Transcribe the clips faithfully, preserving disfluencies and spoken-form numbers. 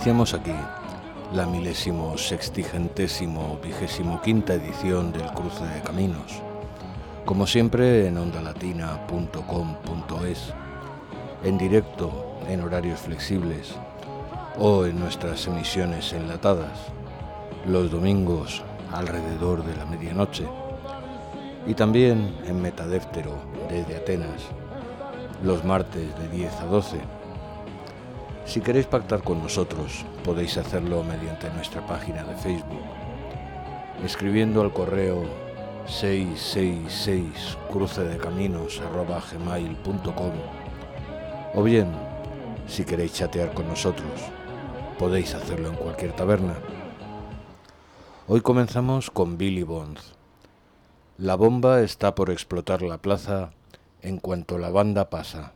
Iniciamos aquí la milésimo sextigentésimo vigésimo quinta edición del Cruce de Caminos, como siempre en ondalatina punto com punto es, en directo, en horarios flexibles o en nuestras emisiones enlatadas, los domingos alrededor de la medianoche y también en Metadéftero desde Atenas, los martes de diez a doce. Si queréis pactar con nosotros, podéis hacerlo mediante nuestra página de Facebook, escribiendo al correo seiscientos sesenta y seis crucedecaminos arroba gmail punto com, o bien, si queréis chatear con nosotros, podéis hacerlo en cualquier taberna. Hoy comenzamos con Billy Bonds. La bomba está por explotar la plaza en cuanto la banda pasa.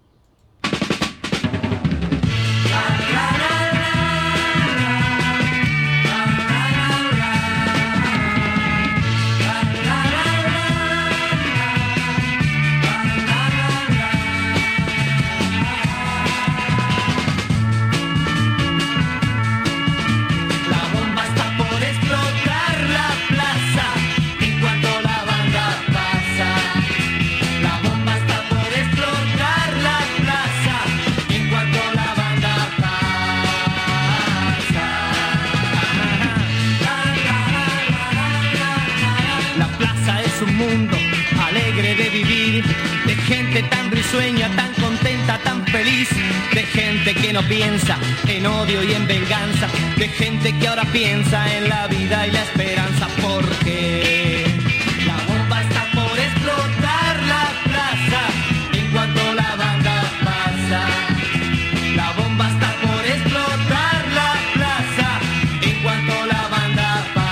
Tan risueña, tan contenta, tan feliz, de gente que no piensa en odio y en venganza, de gente que ahora piensa en la vida y la esperanza, porque la bomba está por explotar la plaza en cuanto la banda pasa. La bomba está por explotar la plaza en cuanto la banda pasa.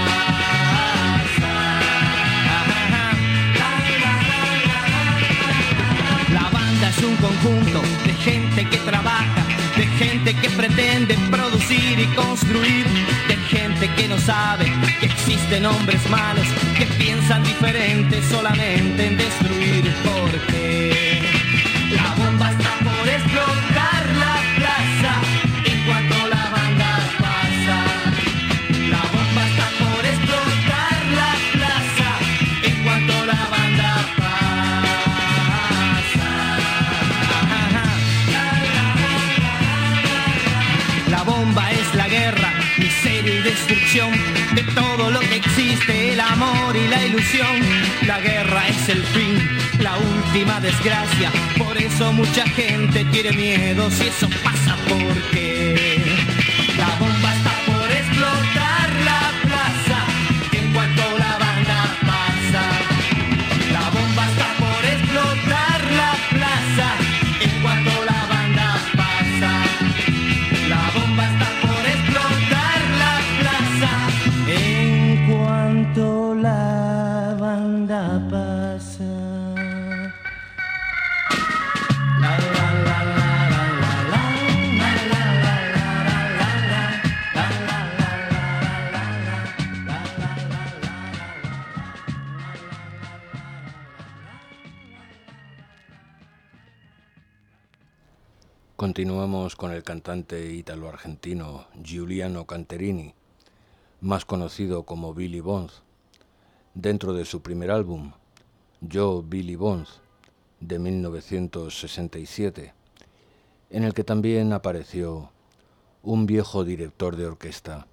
Es un conjunto de gente que trabaja, de gente que pretende producir y construir, de gente que no sabe que existen hombres malos, que piensan diferente solamente en destruir, porque la bomba está por explotar la plaza en cuanto la banda pasa. La bomba está por explotar la plaza en cuanto la banda pasa. La bomba es la guerra, miseria y destrucción de todo lo que existe, el amor y la ilusión. La guerra es el fin, la última desgracia, por eso mucha gente tiene miedo si eso pasa, porque la bomba está por explotar la plaza en cuanto la banda pasa. La bomba está por explotar la plaza en cuanto la banda pasa. La bomba está por explotar la plaza en cuanto la banda pasa. La la la la la la la la la Continuamos con el cantante ítalo-argentino Giuliano Canterini, más conocido como Billy Bonds, dentro de su primer álbum, Yo, Billy Bonds, de mil novecientos sesenta y siete, en el que también apareció un viejo director de orquesta.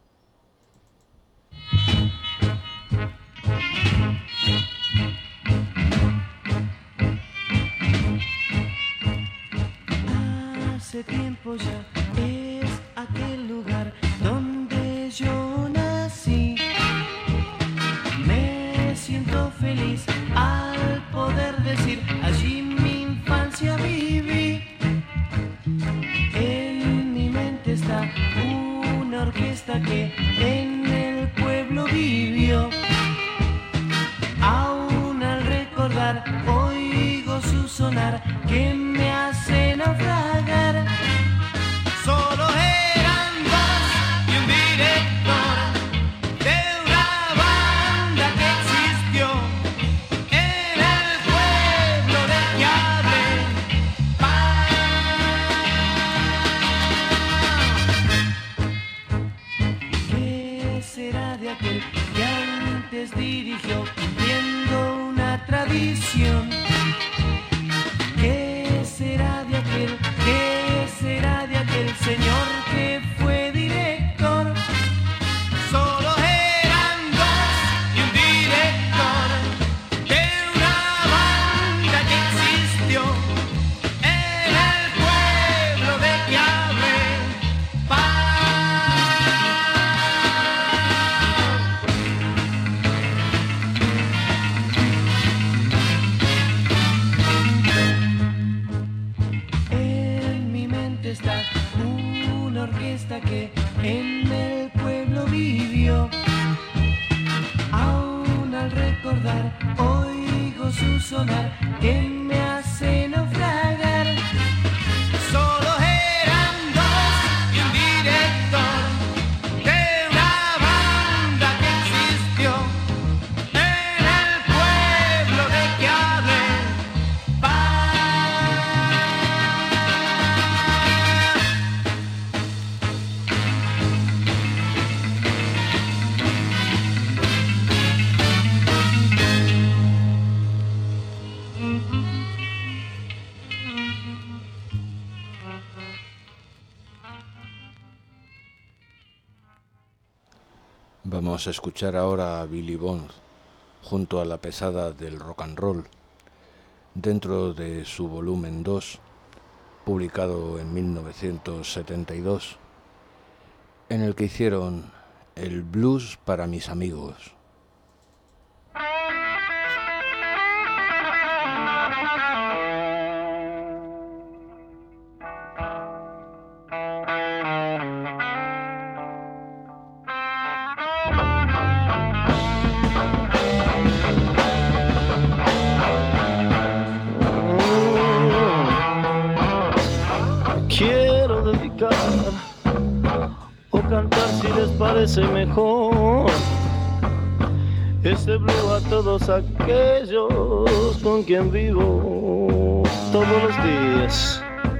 Hace tiempo ya es aquel lugar donde yo nací. Me siento feliz al poder decir allí mi infancia viví. En mi mente está una orquesta que en el pueblo les dirigió cumpliendo una tradición. ¿Qué será de aquel, qué será de aquel señor que fue director? Solo eran dos y un director de una banda que existió en el pueblo de que hablé. En mi mente está una orquesta que en el pueblo vivió. Aún al recordar oigo su sonar que me hace naufragar. Solo eran dos y un director de una banda que existió en el pueblo de que hablé. Vamos a escuchar ahora a Billy Bond junto a la pesada del rock and roll dentro de su volumen dos, publicado en mil novecientos setenta y dos, en el que hicieron el blues para mis amigos. Quiero dedicar o cantar si les parece mejor este blue a todos aquellos con quien vivo todos los días.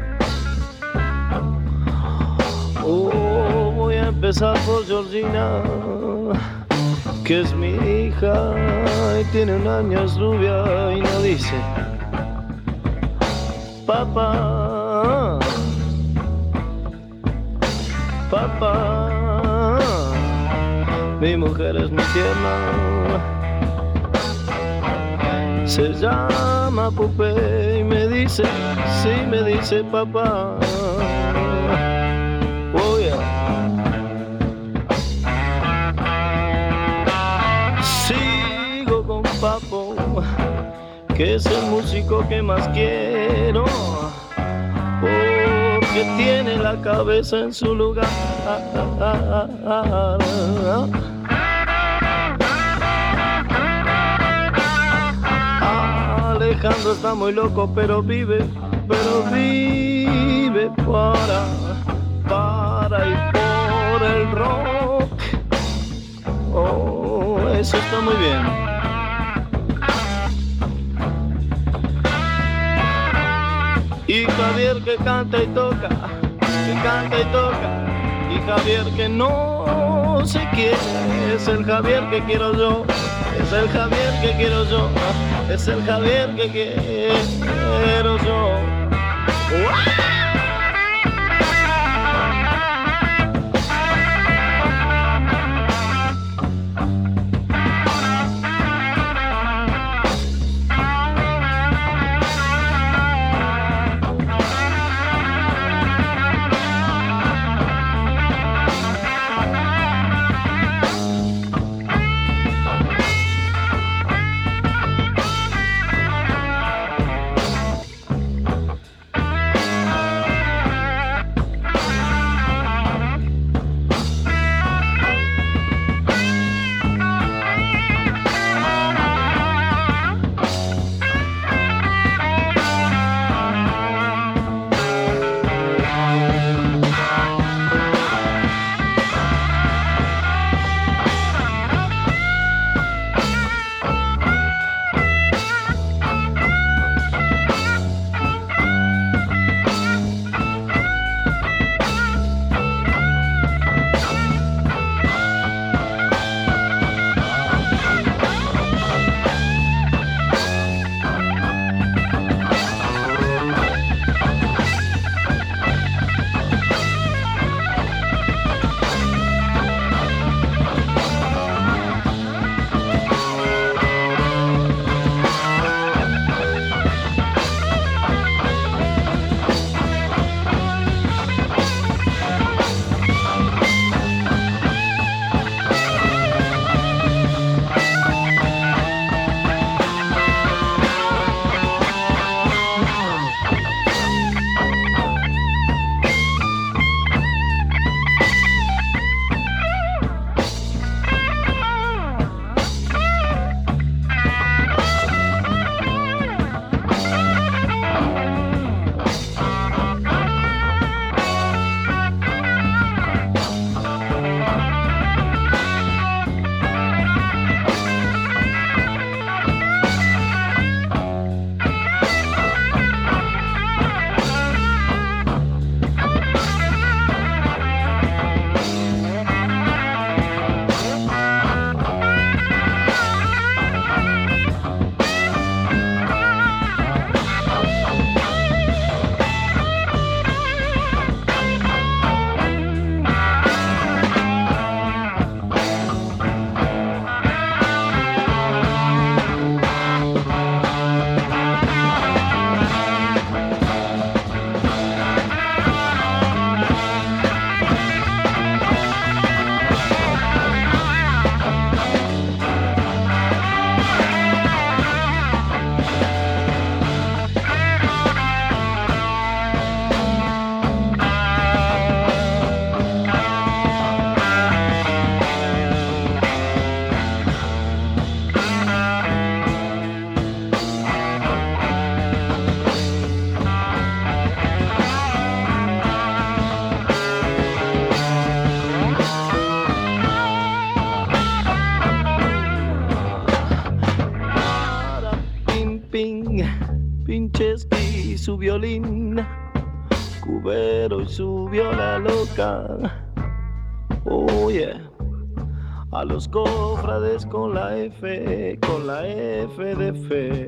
Oh, voy a empezar por Georgina, que es mi hija y tiene un año, es rubia y no dice papá. Papá, mi mujer es muy tierna, se llama Pupe y me dice, sí me dice papá. Oh yeah. Sigo con Papo, que es el músico que más quiero, porque tiene la cabeza en su lugar. Alejandro está muy loco, pero vive, pero vive para, para y por el rock. Oh, eso está muy bien. Y Javier que canta y toca, que canta y toca. Y Javier que no se quiere, es el Javier que quiero yo, es el Javier que quiero yo, es el Javier que quiero yo. ¡Wow! su violín, Cubero y su viola loca. Oh yeah. A los cofrades con la F, con la F de fe.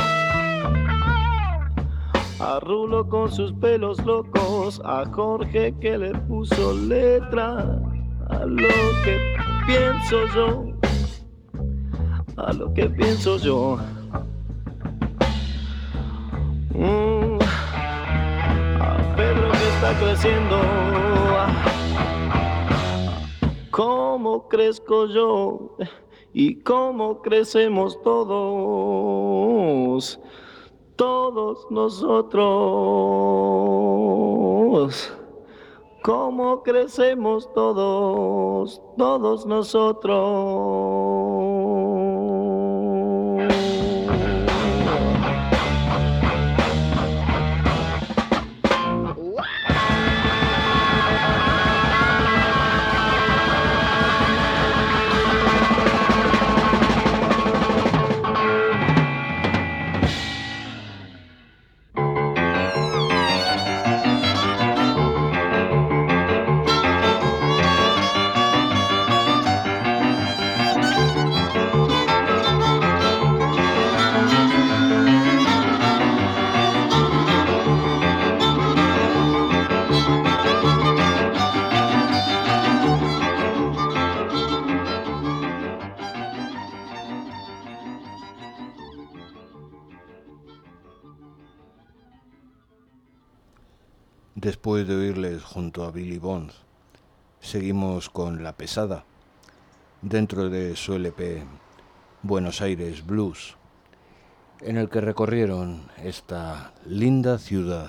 A Rulo con sus pelos locos, a Jorge que le puso letra a lo que pienso yo, a lo que pienso yo. Mm. A Pedro que está creciendo, cómo crezco yo y cómo crecemos todos, todos nosotros. Cómo crecemos todos, todos nosotros. Después de oírles junto a Billy Bonds, seguimos con La Pesada, dentro de su L P Buenos Aires Blues, en el que recorrieron esta linda ciudad.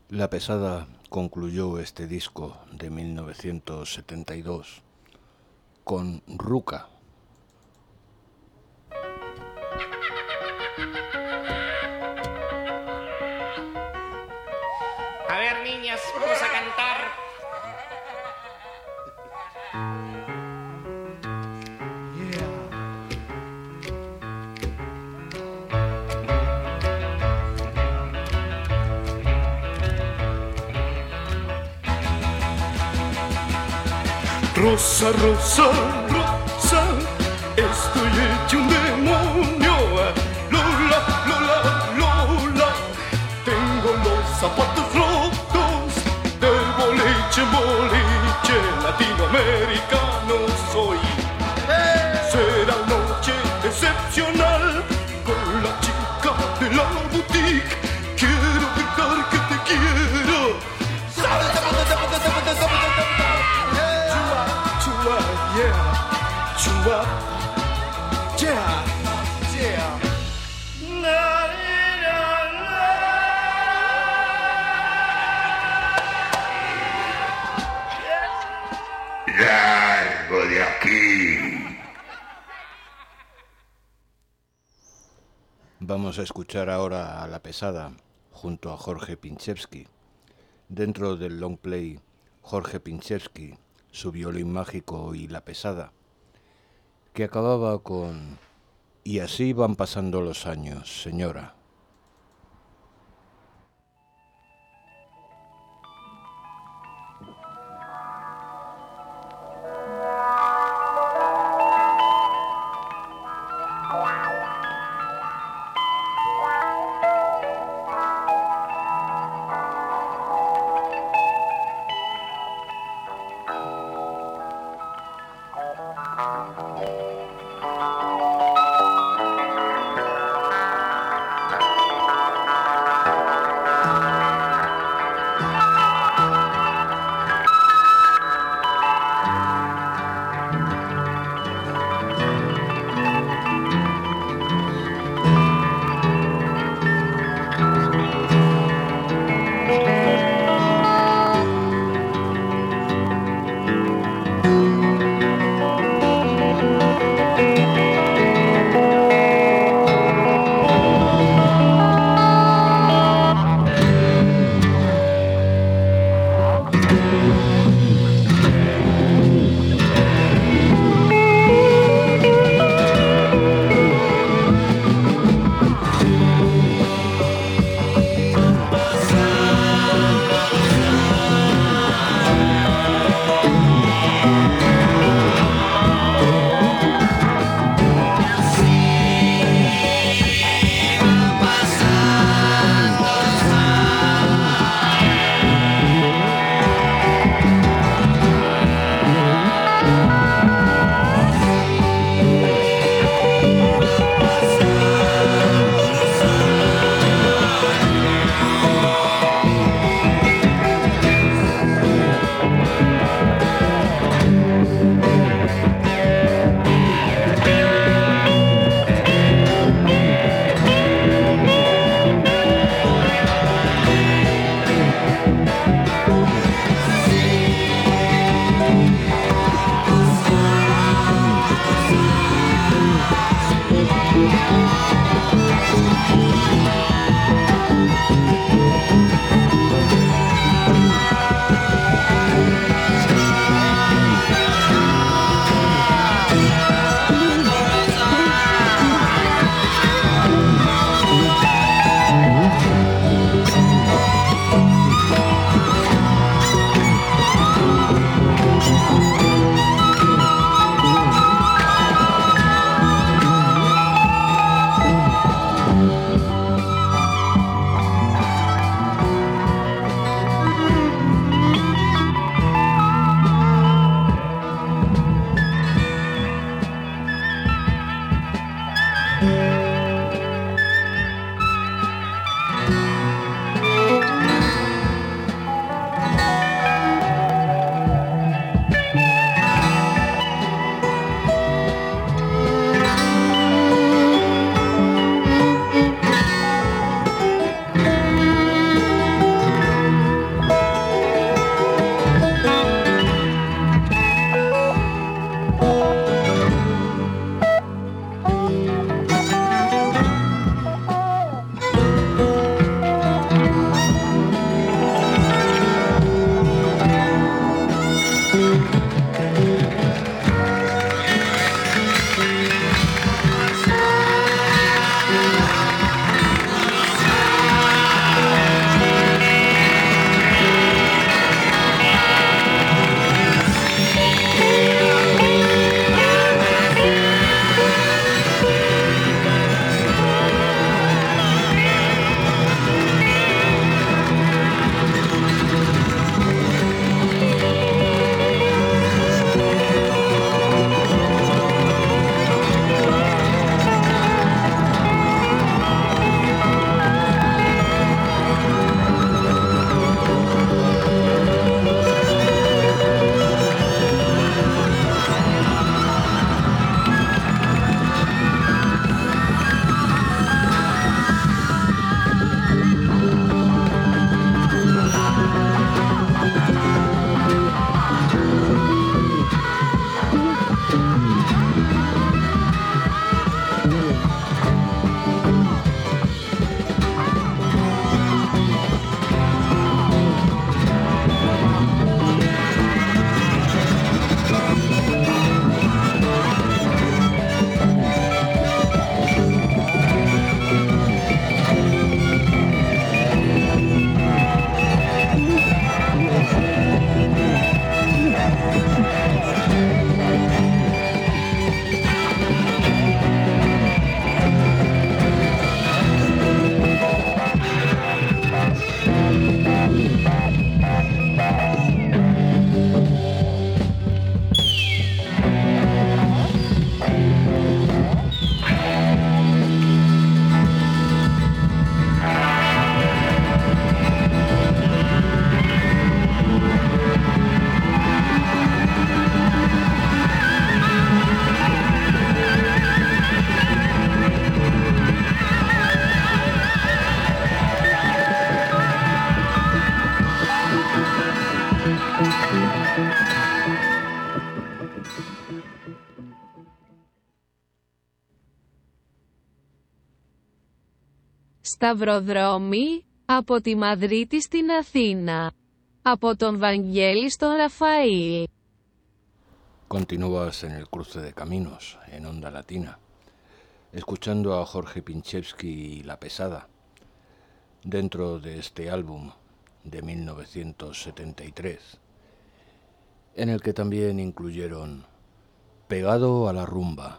La Pesada concluyó este disco de mil novecientos setenta y dos con Ruca. A ver, niñas, vamos a cantar. Rosa, rosa, rosa, estoy hecho un demonio. Lola, Lola, Lola, tengo los zapatos rotos. De boliche en boliche, latinoamericano soy. Será noche excepcional con la chica de la boutique. Quiero gritar que te quiero. Yeah, chua, yeah, yeah. Na, na, na. Largo de aquí. Vamos a escuchar ahora a La Pesada junto a Jorge Pinchevsky. Dentro del long play Jorge Pinchevsky, su violín mágico y La Pesada, que acababa con "Y así van pasando los años, señora". Thank you. Σταυροδρόμοι, από τη Μαδρίτη στην Αθήνα. Από τον Βαγγέλη στον Ραφαήλ. Continúas en el cruce de caminos, en Onda Latina, escuchando a Jorge Pinchevsky y La Pesada, dentro de este álbum de mil novecientos setenta y tres, en el que también incluyeron Pegado a la rumba.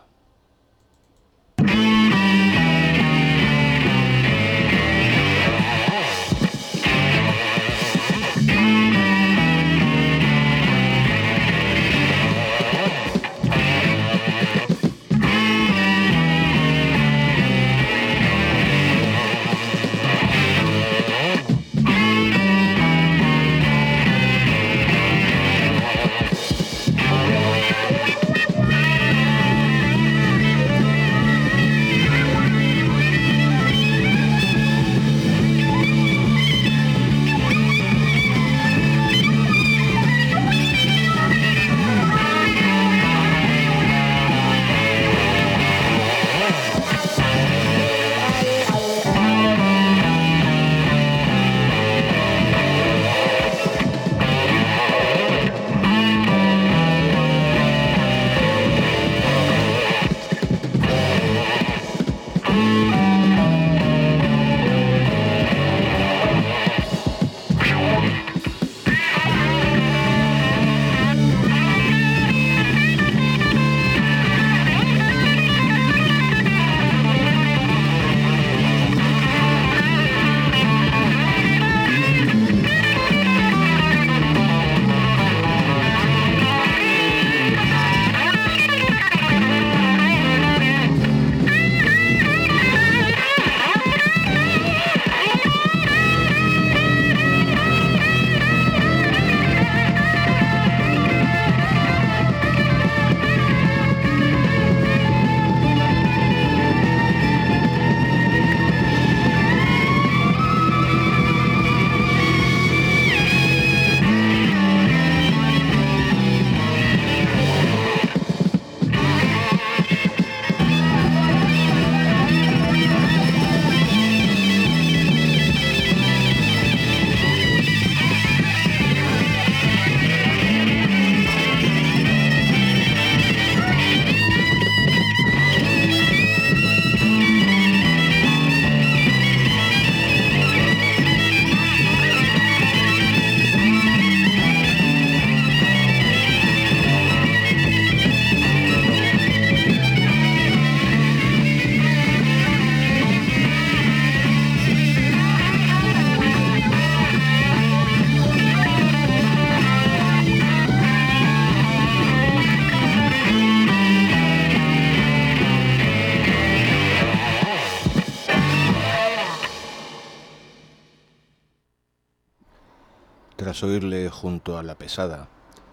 Tras oírle junto a La Pesada,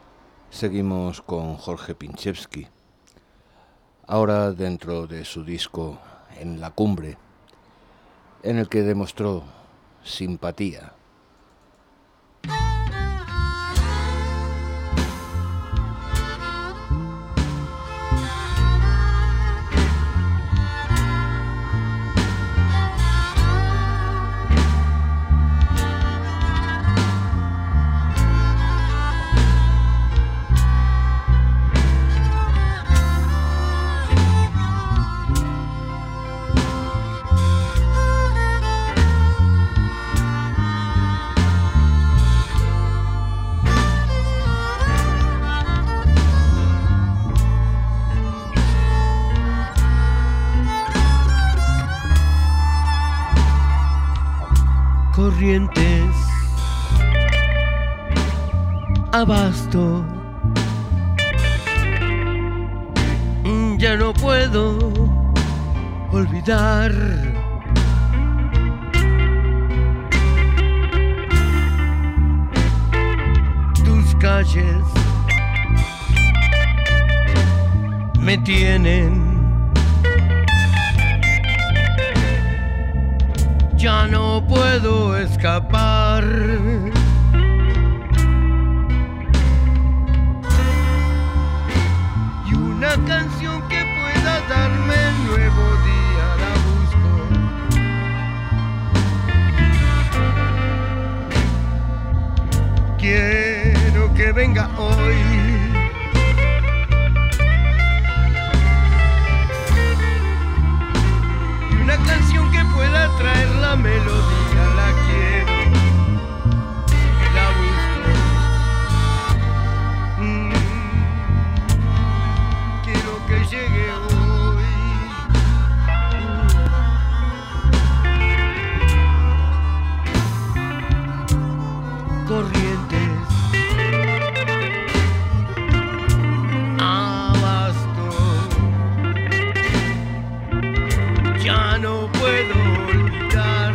seguimos con Jorge Pinchevsky, ahora dentro de su disco En la Cumbre, en el que demostró simpatía. Corrientes, Abasto, ya no puedo olvidar tus calles, me tienen. Ya no puedo escapar. Y una canción que pueda darme el nuevo día la busco. venga hoy. Y una canción que pueda traer la melodía, la quiero, la busco. Mm, quiero que llegue hoy. Corrientes, abasto, ya no puedo olvidar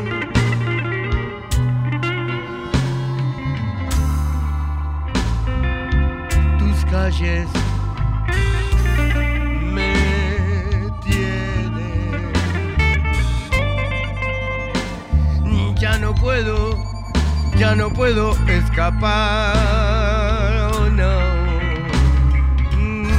tus calles, me tienen, ya no puedo. Ya no puedo escapar, oh no. Mm.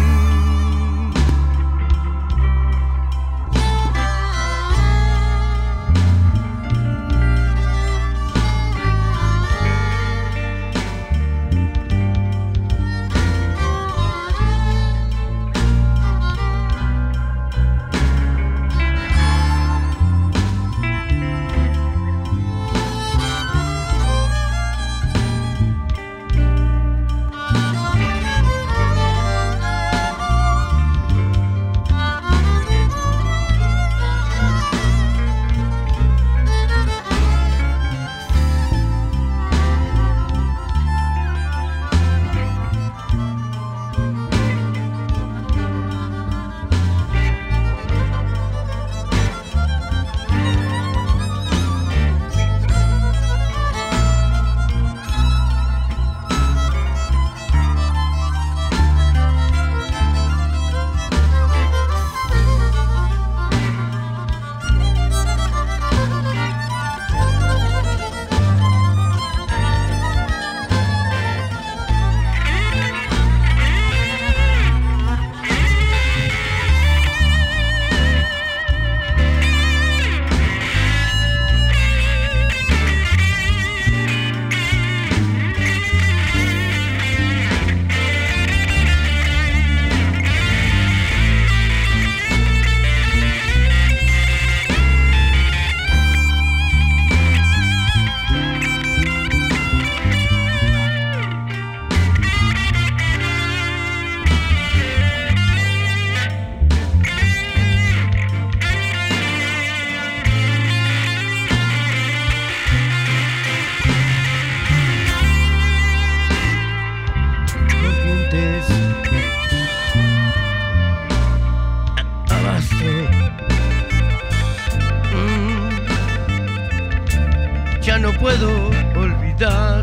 No puedo olvidar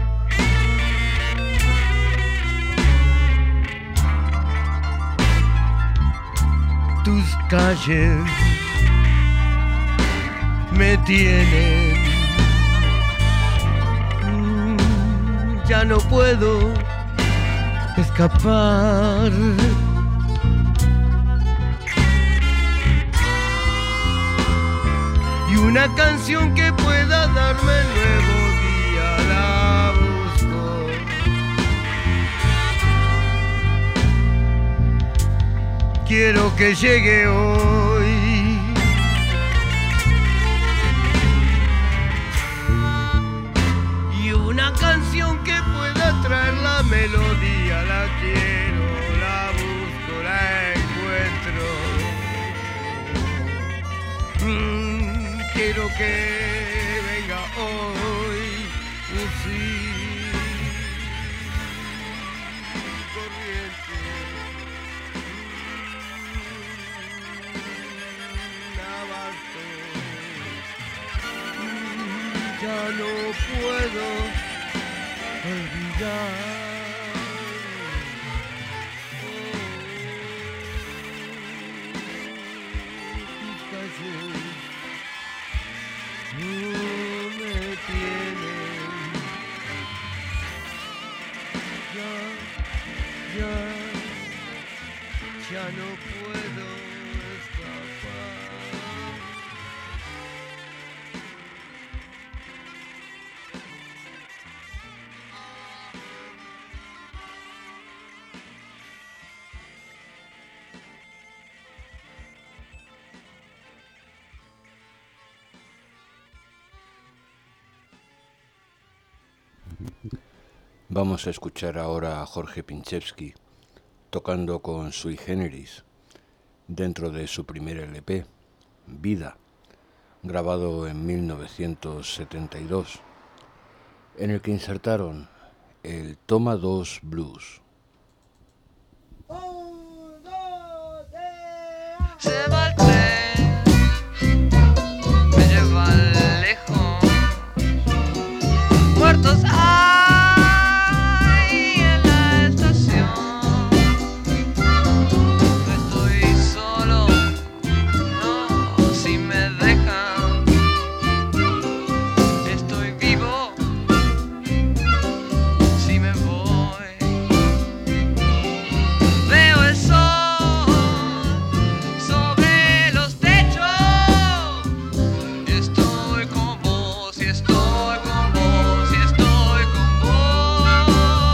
tus calles, me tienen, mm, ya no puedo escapar. Y una canción que pueda darme el nuevo día, la busco. Quiero que llegue hoy. Y una canción que pueda traer la melodía, la quiero, la busco, la encuentro. Mm, quiero que venga hoy, un sí, corriente, mm, abasto, mm, ya no puedo olvidar. Ya no puedo escapar. Vamos a escuchar ahora a Jorge Pinchevsky tocando con Sui Generis dentro de su primer L P, Vida, grabado en mil novecientos setenta y dos, en el que insertaron el Toma dos Blues. Se va el tren, me lleva lejos, muertos hay en la estación. No estoy solo, no, si me dejan, estoy vivo, si me voy, veo el sol sobre los techos, y estoy con vos, y estoy con vos, y estoy con vos.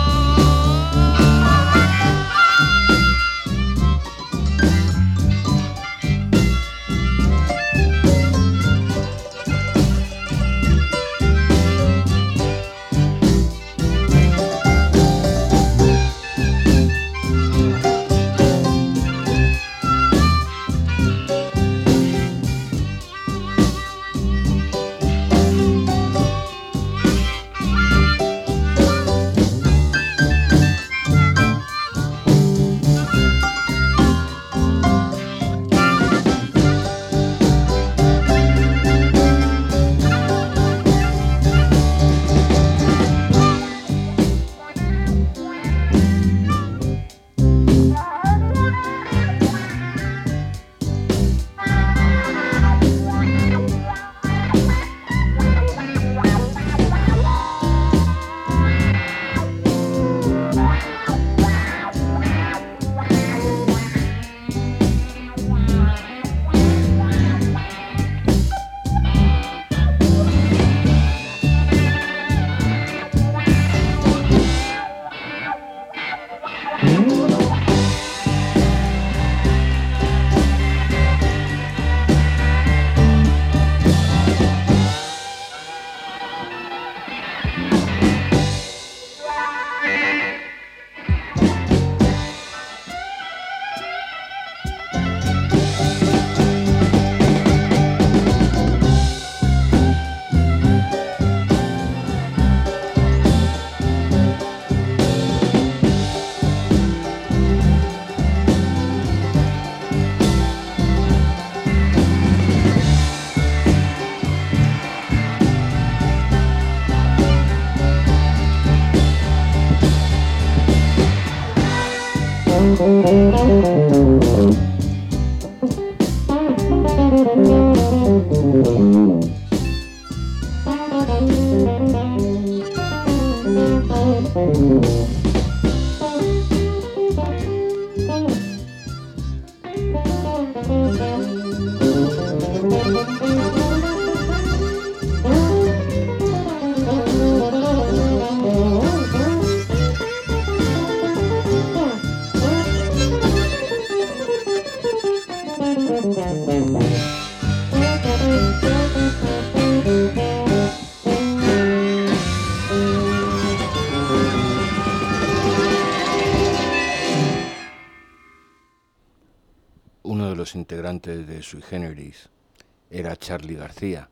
Uno de los integrantes de Sui Generis era Charly García,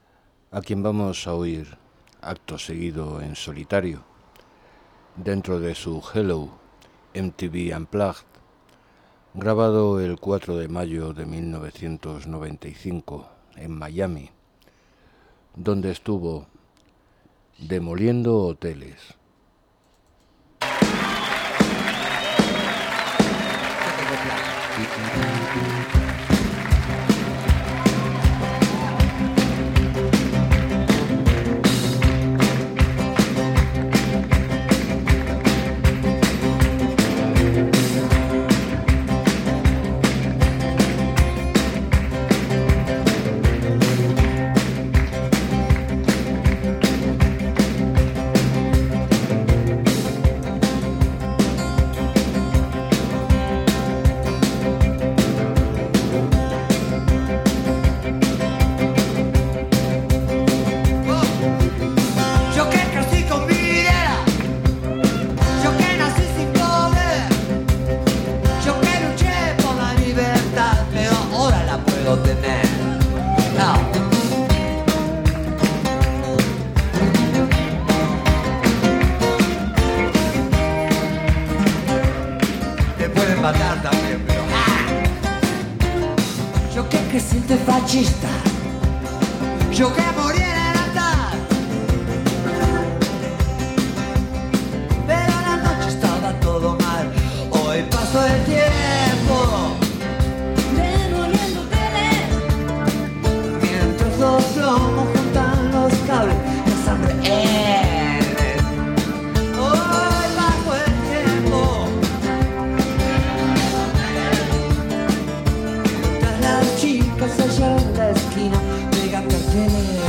a quien vamos a oír acto seguido en solitario, dentro de su Hello M T V Unplugged, grabado el cuatro de mayo de mil novecientos noventa y cinco en Miami, donde estuvo demoliendo hoteles. machista. Yo que morí en el altar, pero a la noche estaba todo mal. Hoy pasó el tiempo demoliéndote, mientras los lomos juntan los cables, la sangre hierve. Hoy pasó el tiempo, mientras las chicas allá en la esquina pegan carteles.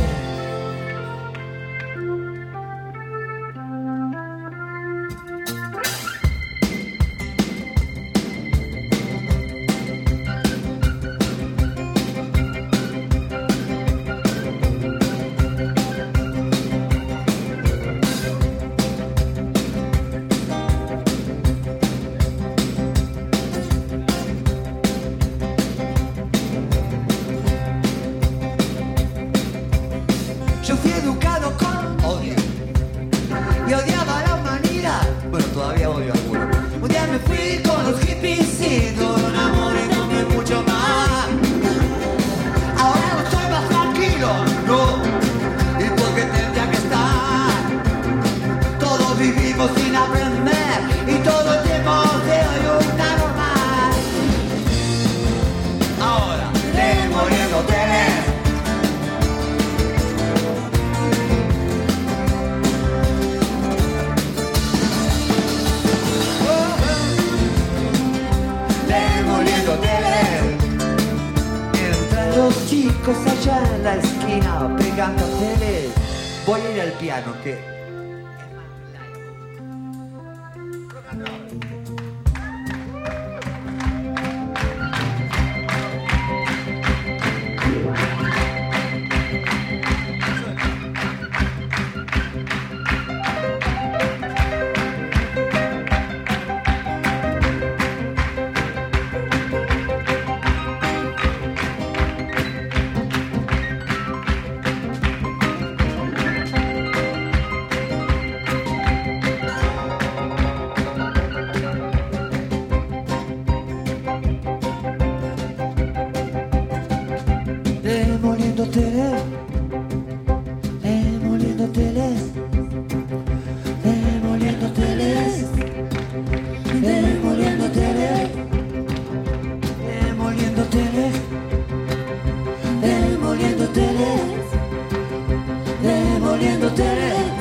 Yo fui educado con odio y odiaba a la humanidad. Bueno, todavía odio a algunos. Un día me fui con los hippies y todo un amor y no me mucho más. Ahora no estoy más tranquilo, no. ¿Y por qué tendría que estar? Todos vivimos sin aprender y todo el tiempo de hoy una normal. Ahora, demoliéndote. Mientras los chicos allá en la esquina pegando tele, voy a ir al piano que demoliéndote, demoliéndote, demoliéndote, demoliéndote, demoliéndote, demoliéndote, demoliéndote,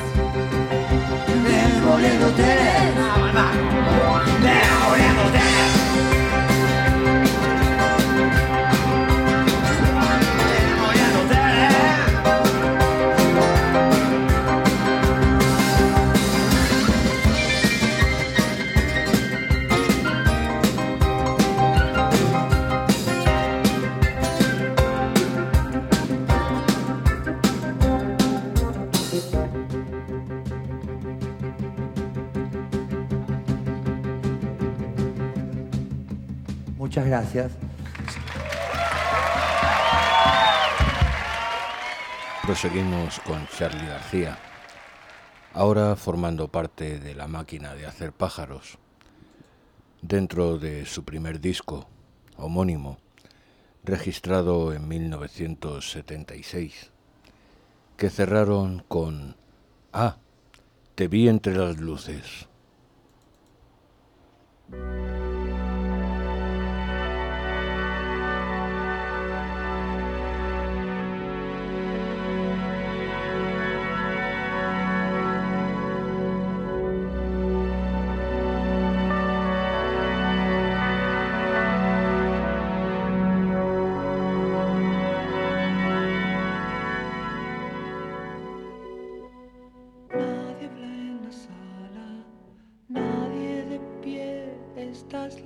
demoliéndote, demoliéndote. Muchas gracias. Proseguimos con Charly García, ahora formando parte de la máquina de hacer pájaros, dentro de su primer disco, homónimo, registrado en mil novecientos setenta y seis, que cerraron con Ah, te vi entre las luces. Nadie habla en la sala, nadie de pie, estás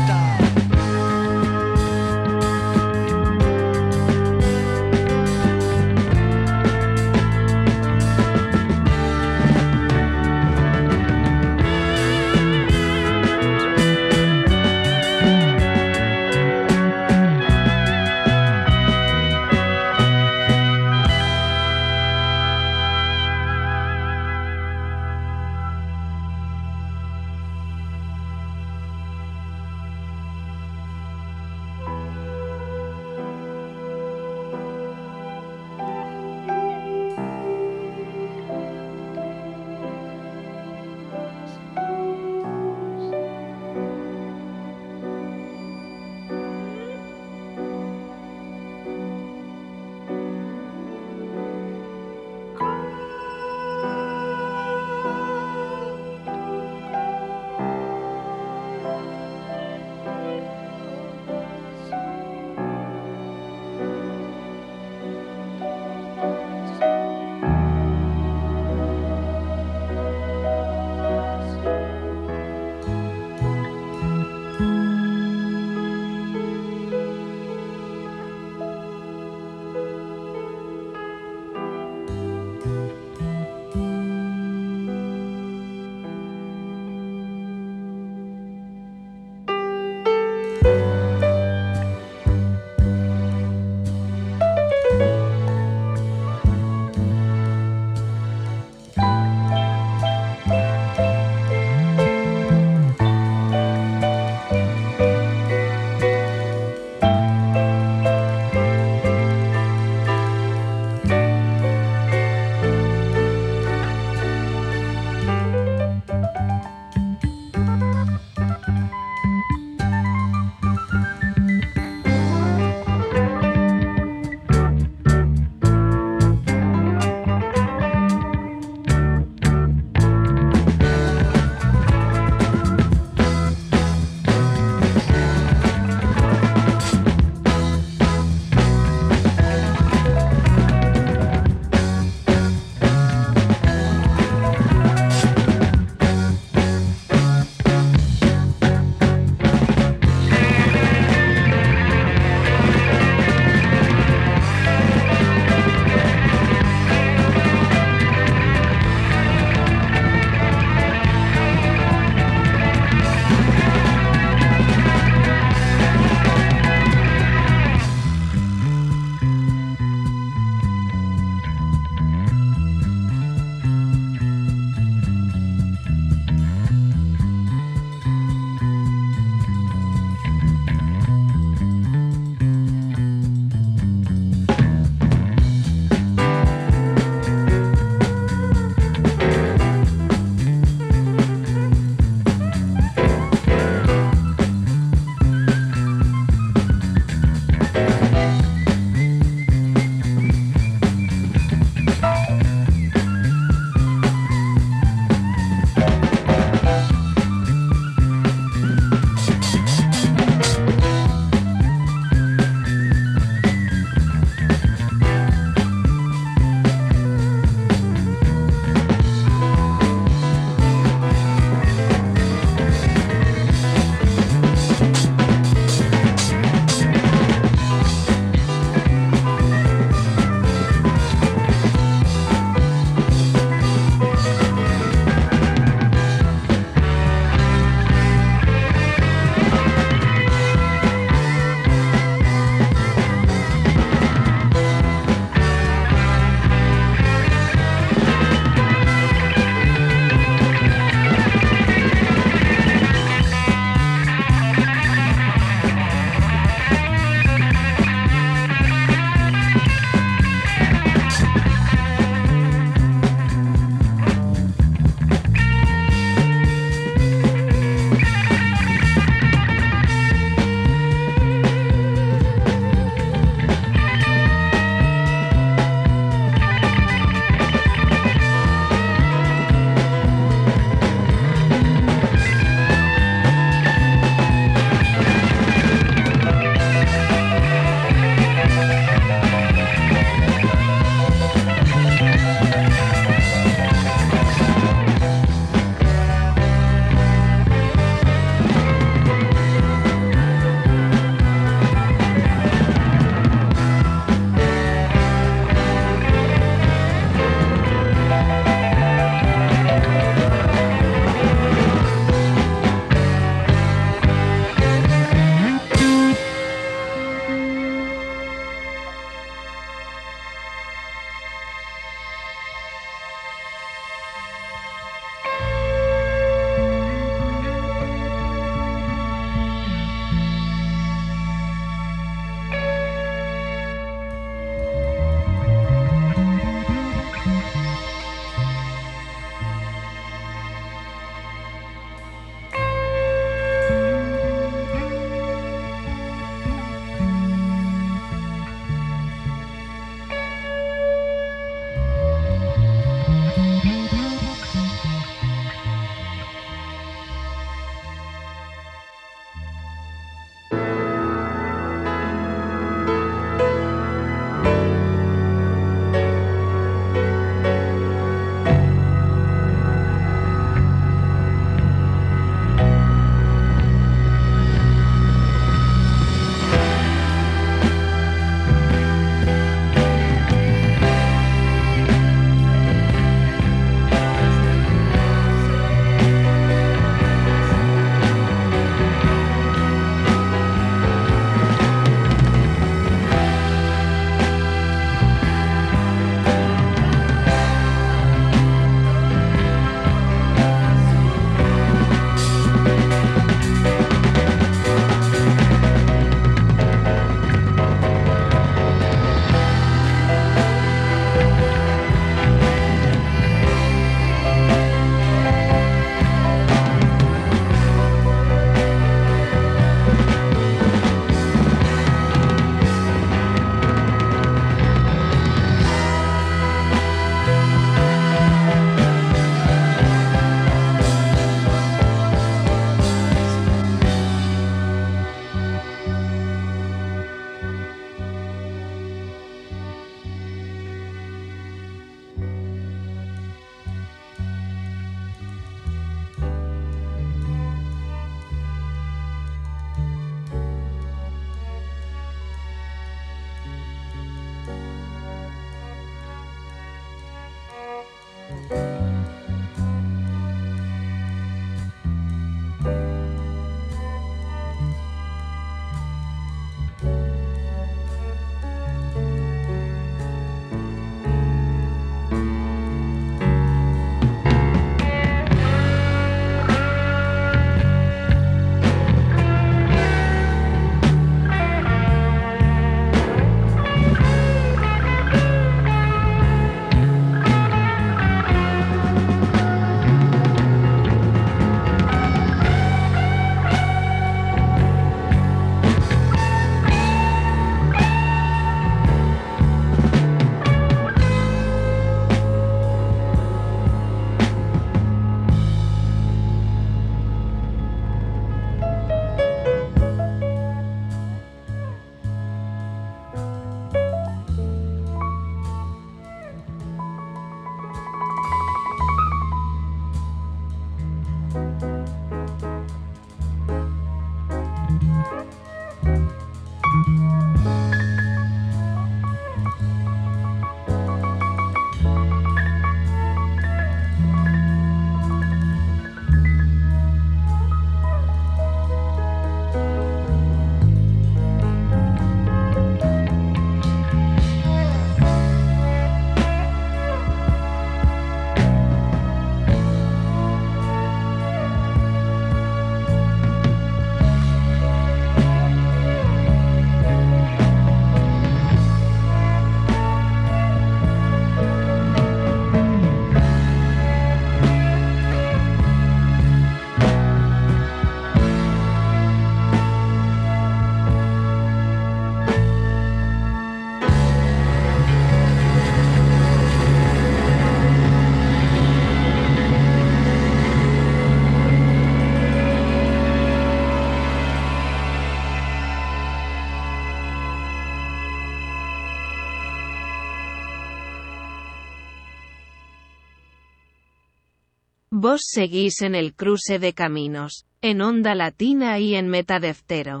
Vos seguís en el cruce de caminos, en Onda Latina y en Metadeftero.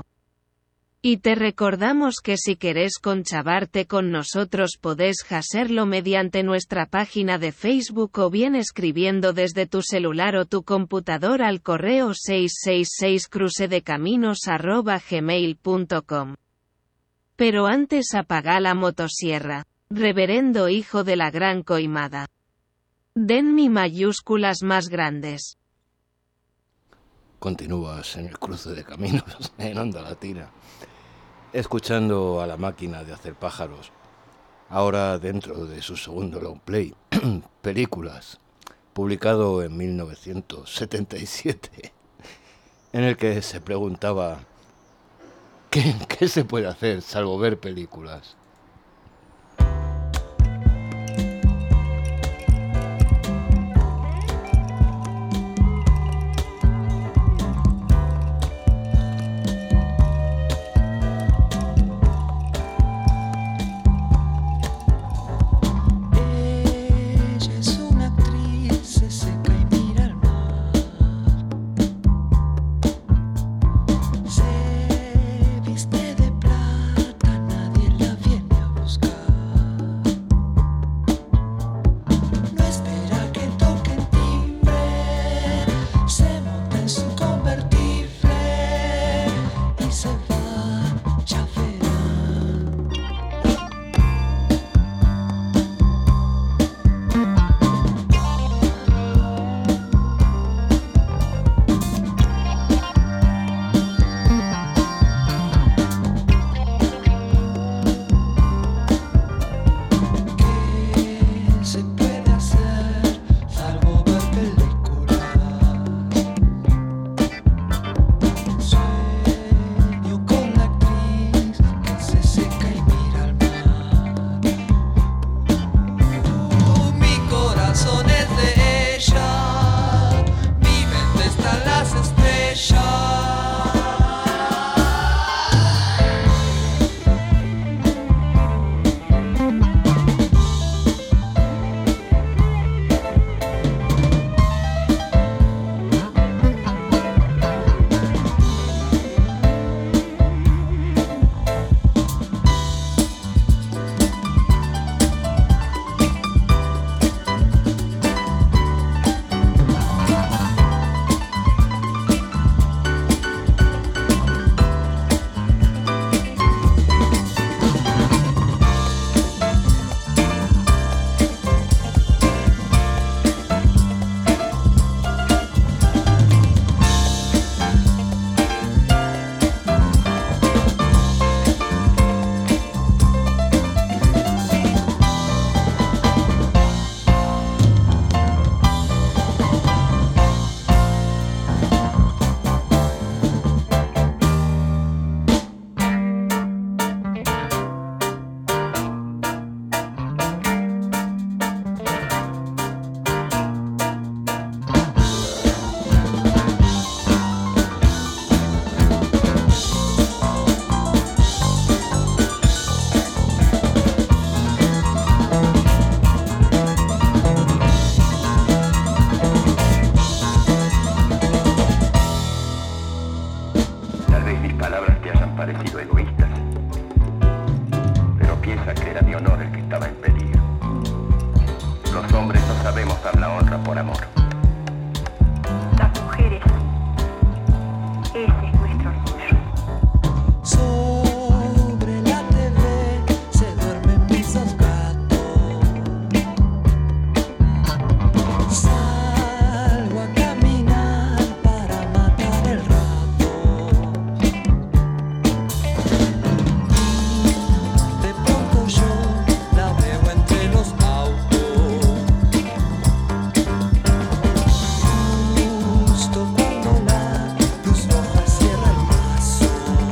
Y te recordamos que si querés conchabarte con nosotros podés hacerlo mediante nuestra página de Facebook o bien escribiendo desde tu celular o tu computador al correo seiscientos sesenta y seis crucedecaminos arroba gmail punto com. Pero antes apaga la motosierra, reverendo hijo de la gran coimada. Den mi mayúsculas más grandes. Continúas en el cruce de caminos, en Onda Latina, escuchando a La Máquina de Hacer Pájaros, ahora dentro de su segundo long play, Películas, publicado en mil novecientos setenta y siete, en el que se preguntaba ¿qué, qué se puede hacer salvo ver películas? Se viste de plata, nadie la vio. solo por amor. Las mujeres, ese es nuestro orgullo. Sobre la T V se duermen mis dos gatos. Salgo a caminar para matar el rato. De pronto yo la veo entre los autos. Justo cuando la luz roja cierra el paso.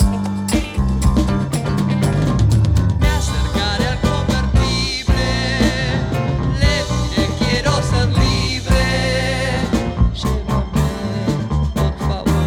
Me acercaré al convertible, le diré quiero ser libre. Llévame, por favor.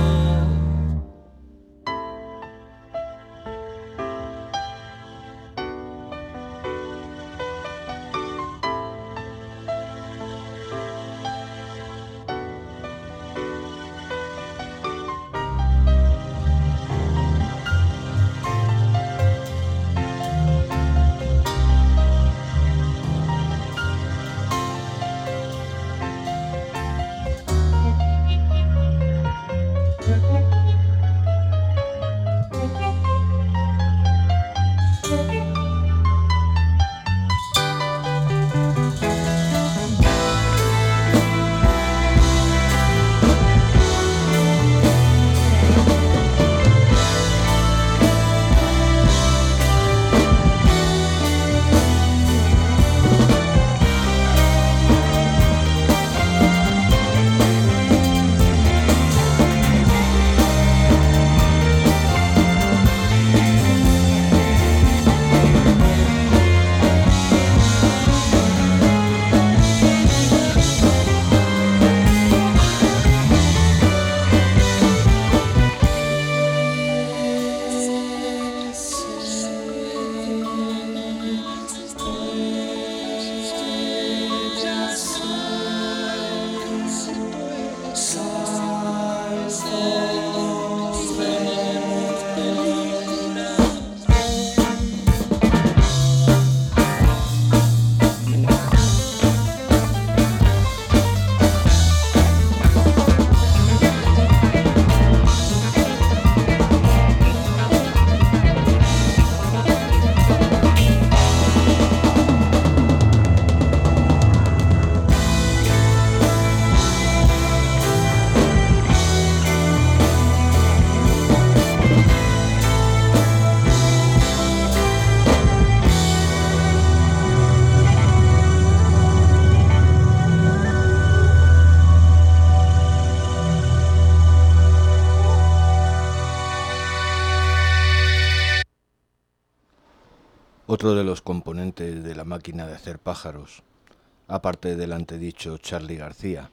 Otro de los componentes de la máquina de hacer pájaros, aparte del antedicho Charly García,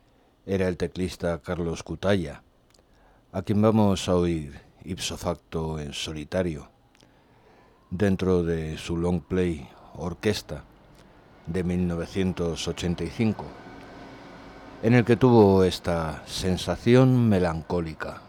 era el teclista Carlos Cutaya, a quien vamos a oír ipso facto en solitario, dentro de su long play Orquesta de mil novecientos ochenta y cinco, en el que tuvo esta sensación melancólica.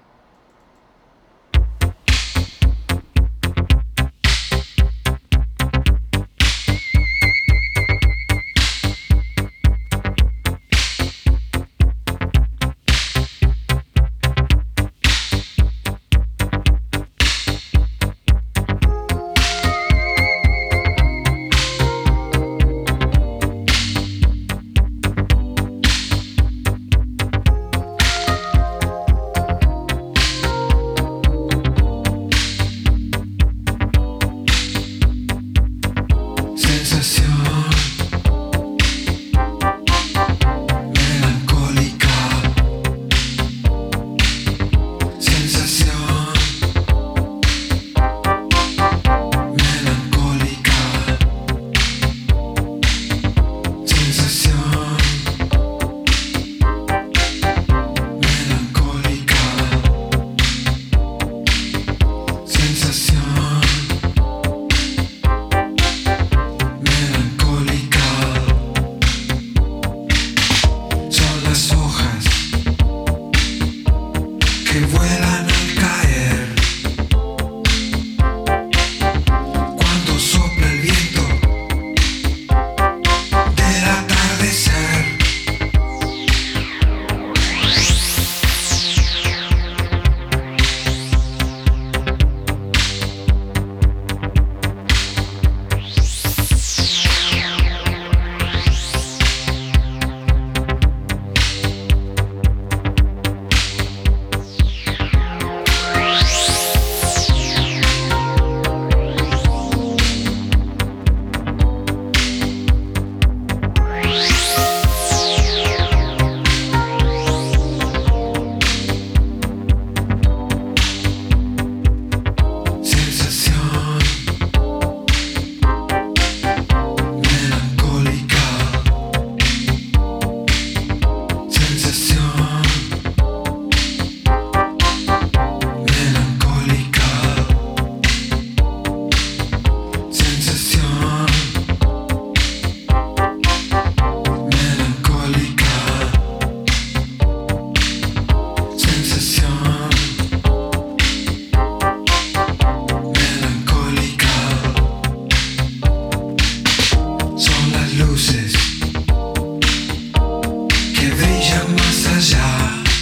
brilla más allá,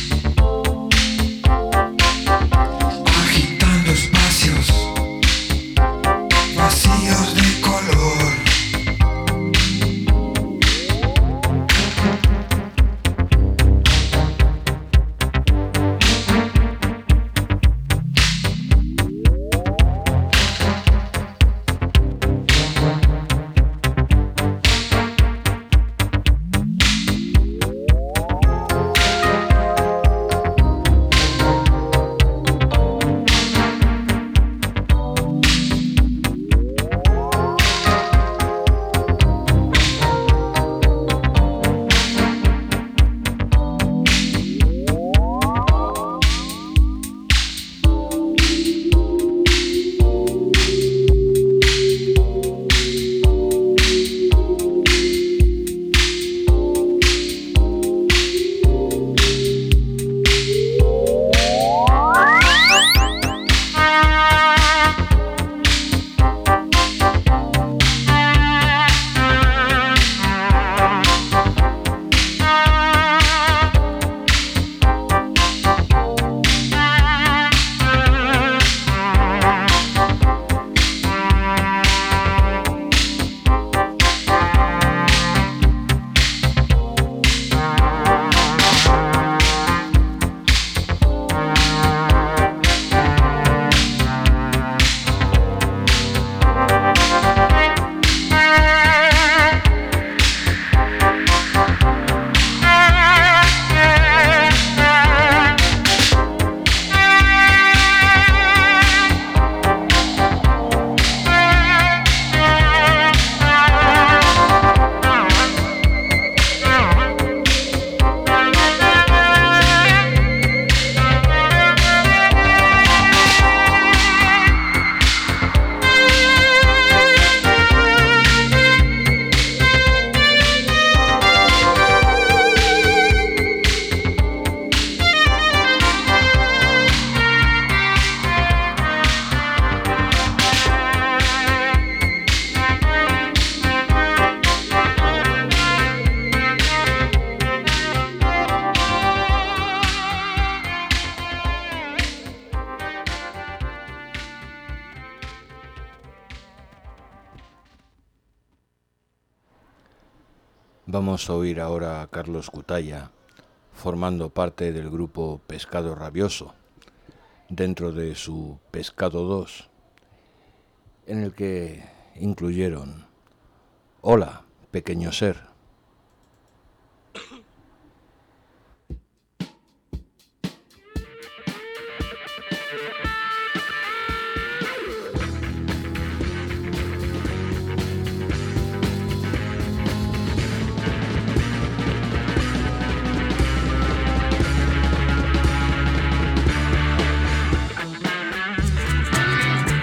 agitando espacios vacíos de color. Vamos a oír ahora a Carlos Cutaya, formando parte del grupo Pescado Rabioso, dentro de su Pescado dos, en el que incluyeron Hola, pequeño ser.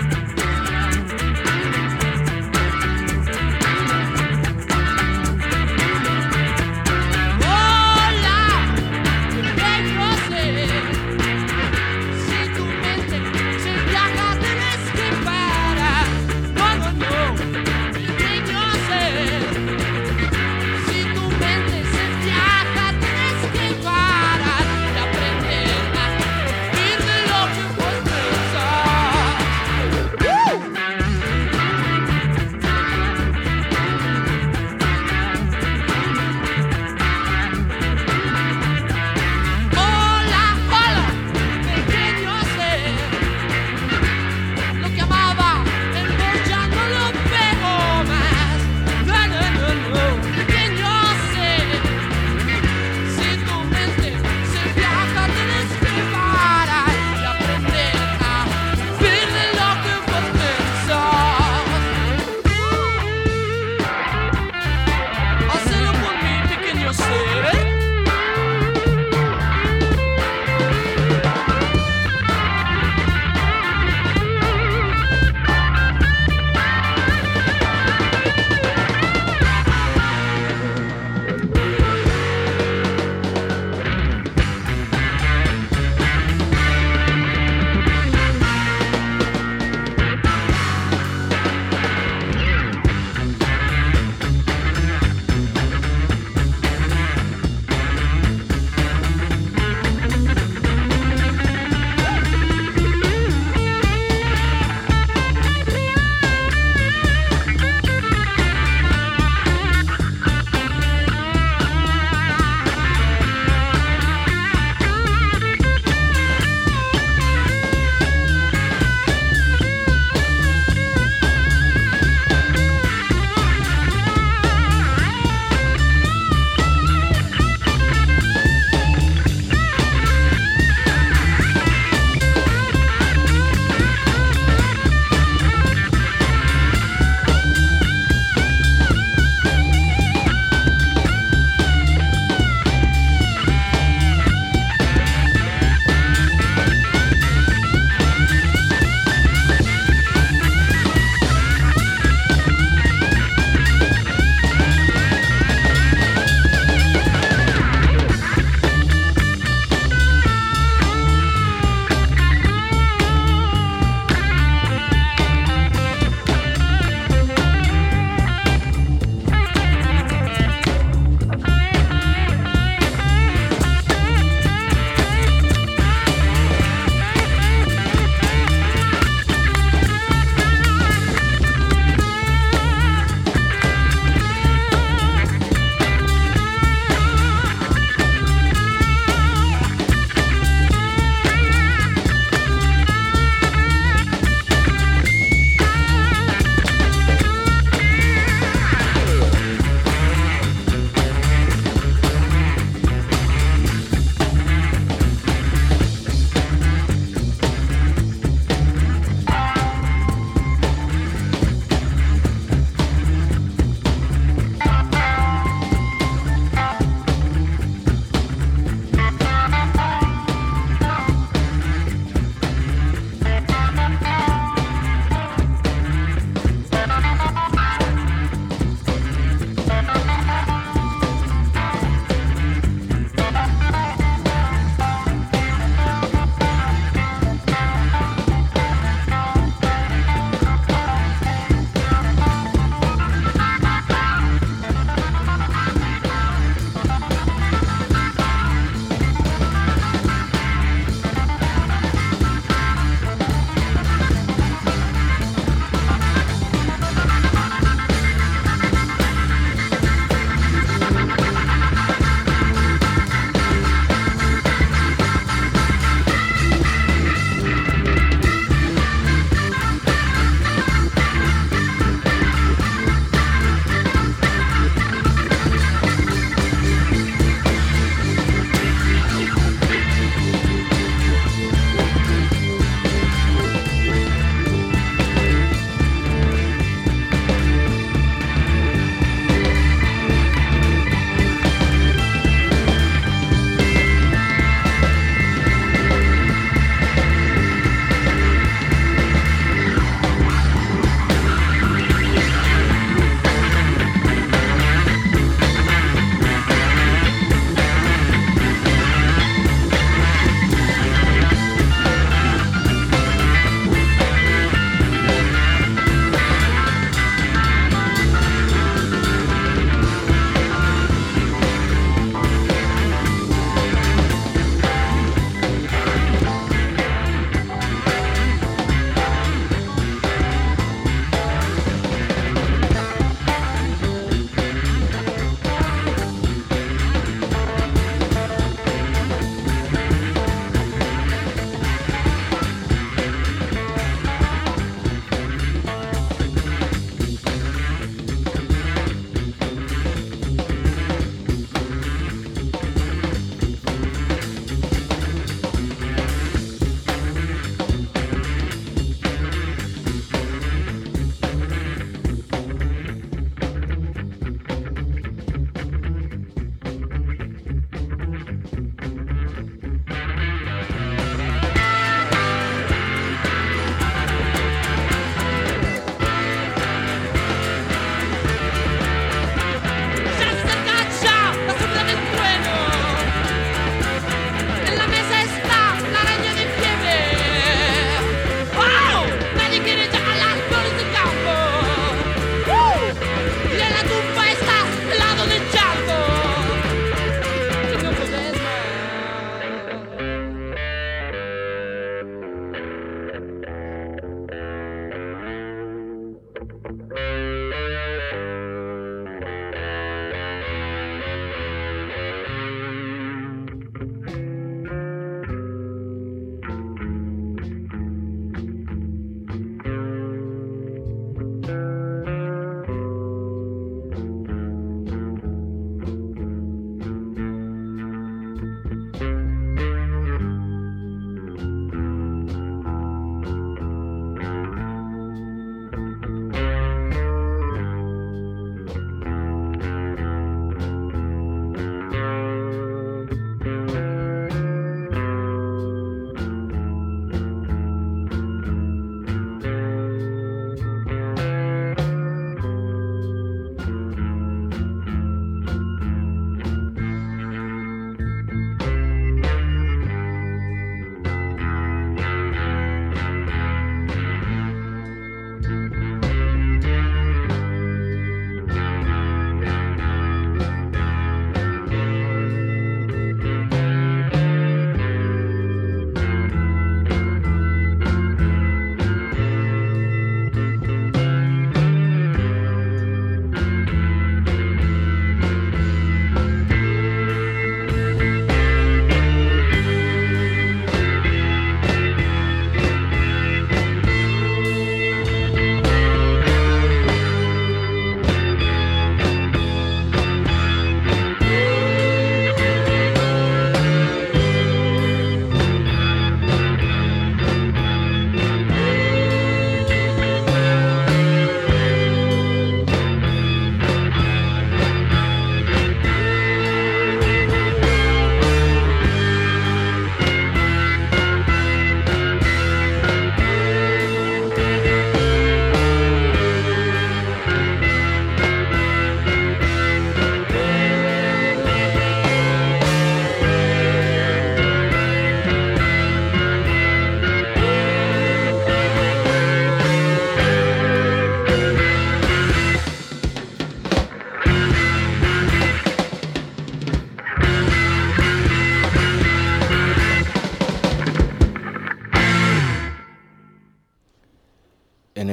Thank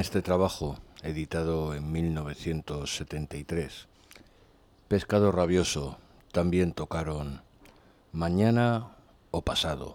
este trabajo, editado en mil novecientos setenta y tres, Pescado Rabioso también tocaron Mañana o Pasado.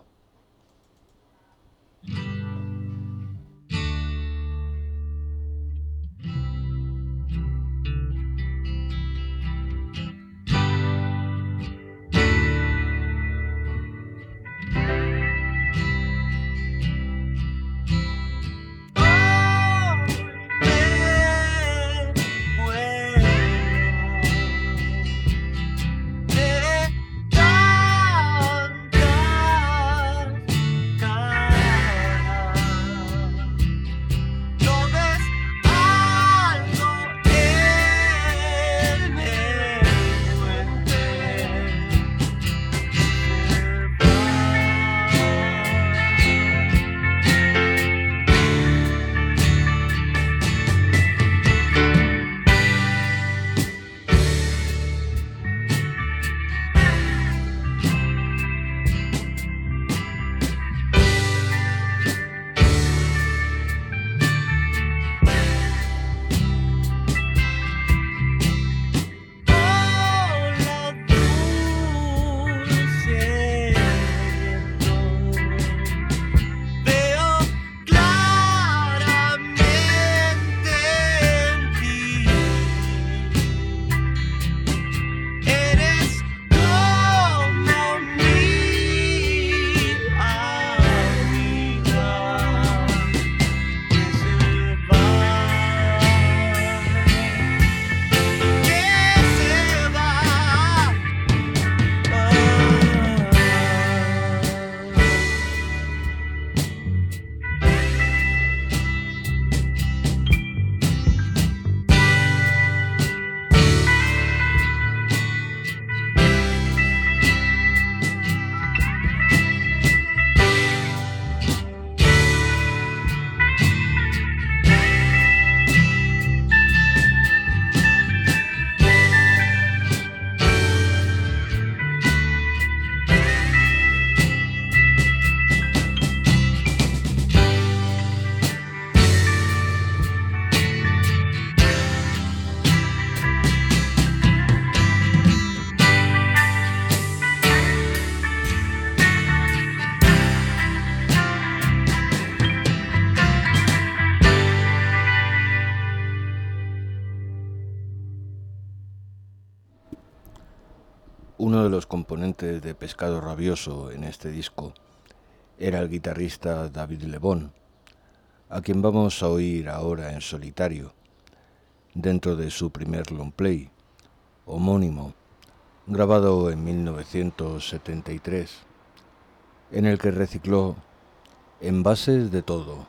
Uno de los componentes de Pescado Rabioso en este disco era el guitarrista David Lebón, a quien vamos a oír ahora en solitario, dentro de su primer long play, homónimo, grabado en mil novecientos setenta y tres, en el que recicló Envases de Todo.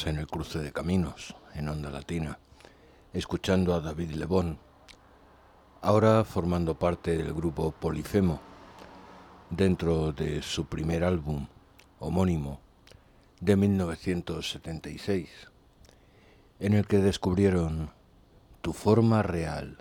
Estás en el Cruce de Caminos, en Onda Latina, escuchando a David Lebón, ahora formando parte del grupo Polifemo, dentro de su primer álbum homónimo de mil novecientos setenta y seis, en el que descubrieron Tu forma real.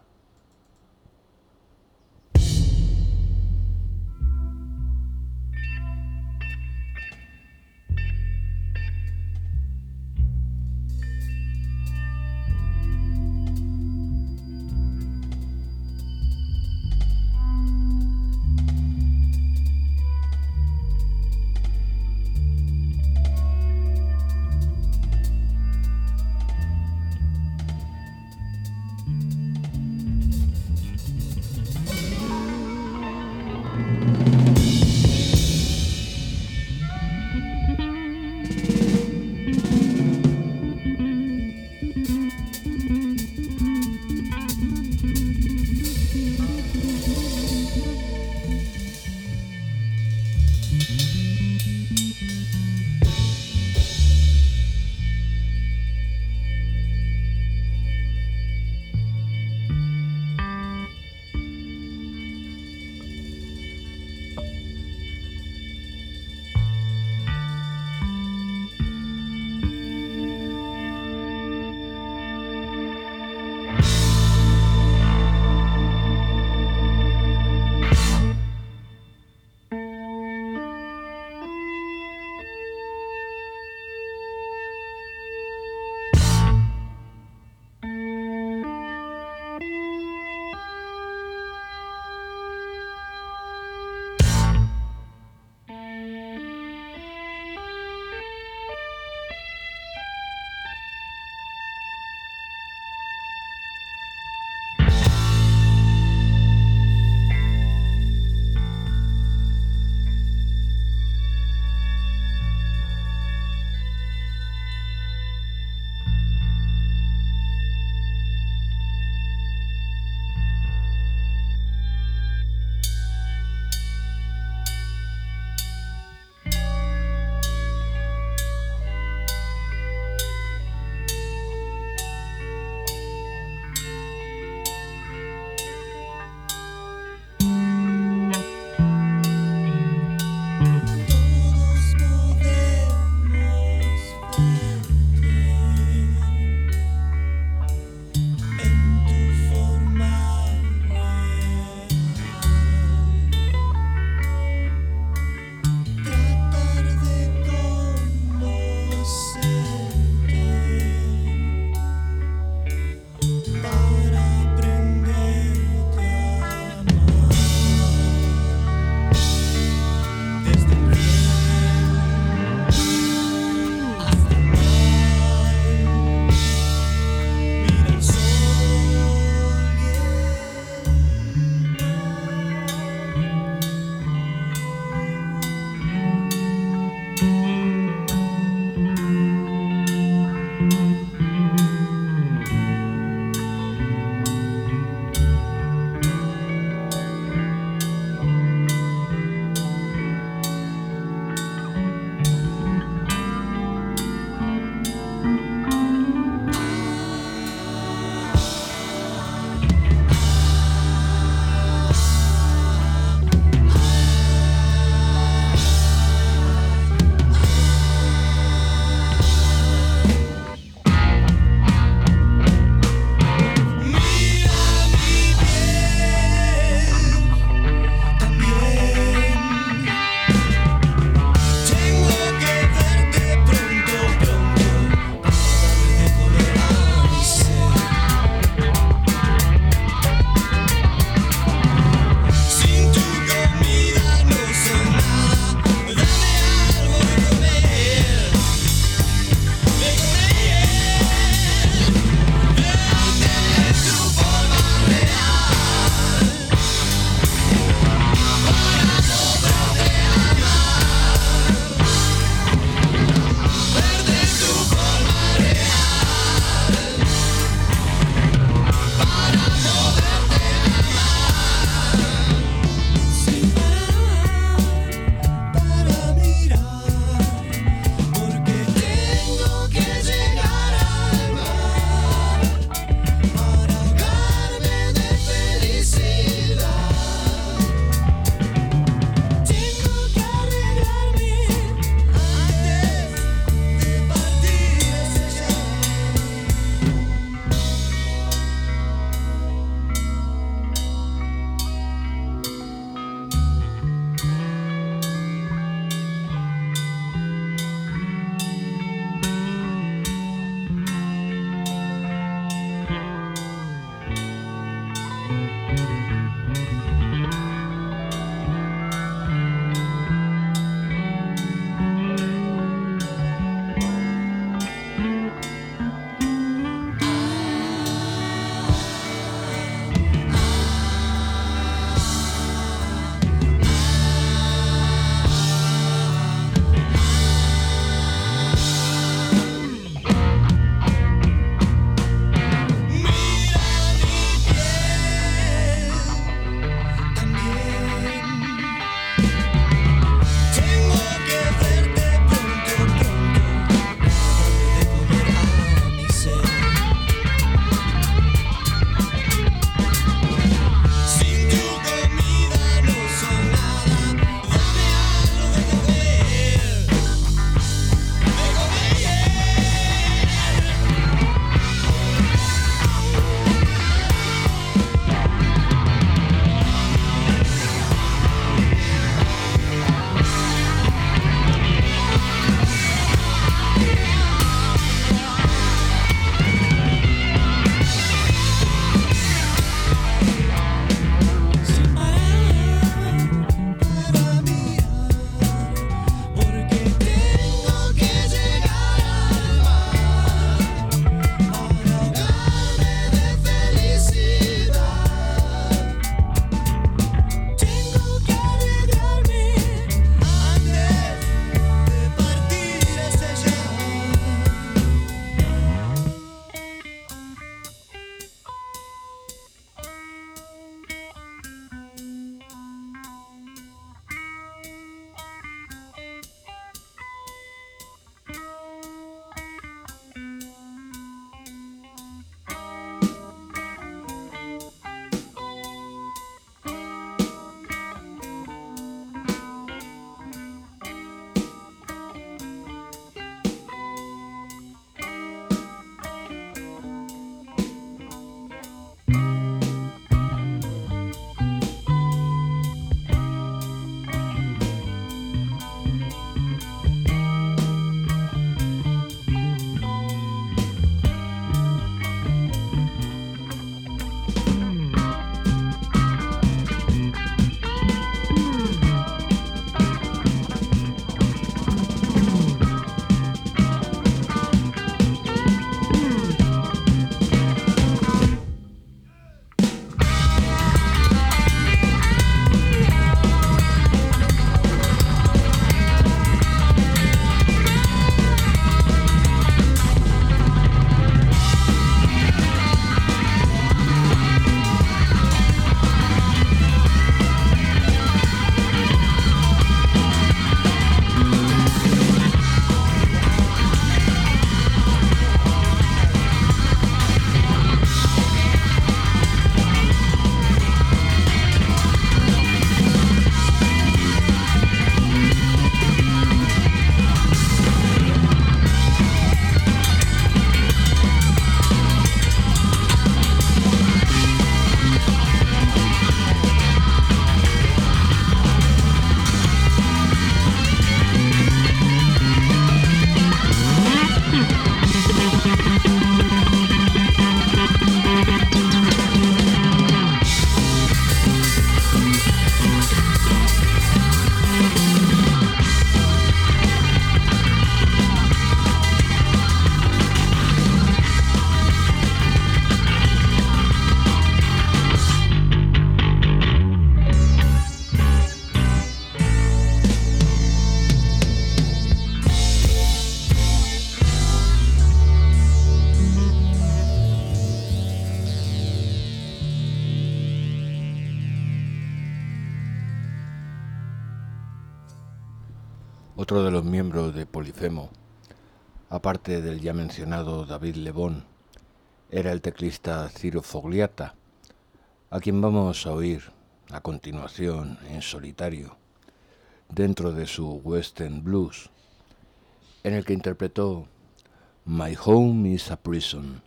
Otro de los miembros de Polifemo, aparte del ya mencionado David Lebón, era el teclista Ciro Fogliata, a quien vamos a oír a continuación en solitario, dentro de su Western Blues, en el que interpretó My Home is a Prison.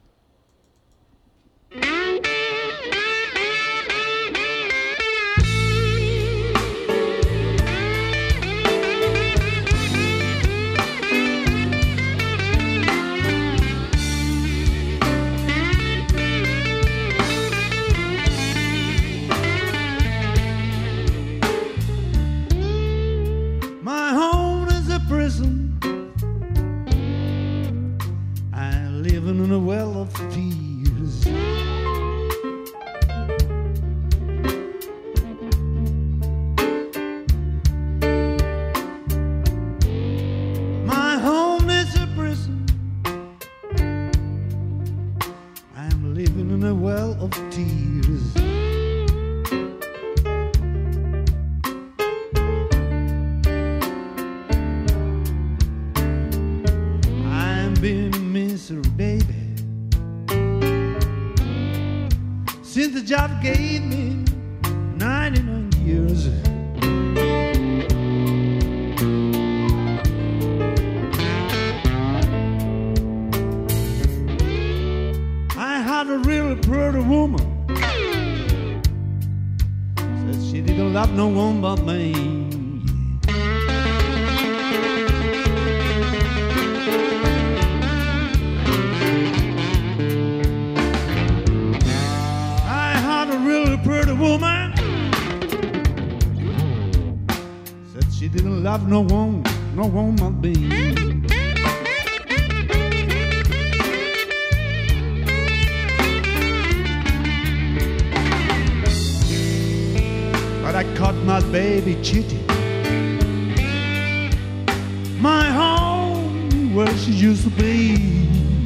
In a well of tears, my home is a prison. I'm living in a well of tears. I'm being miserable, baby, since the job gave me ninety-nine years. I had a really pretty woman, said she didn't love no one but me. Woman said she didn't love no one, no one but me. But I caught my baby cheating. My home where she used to be.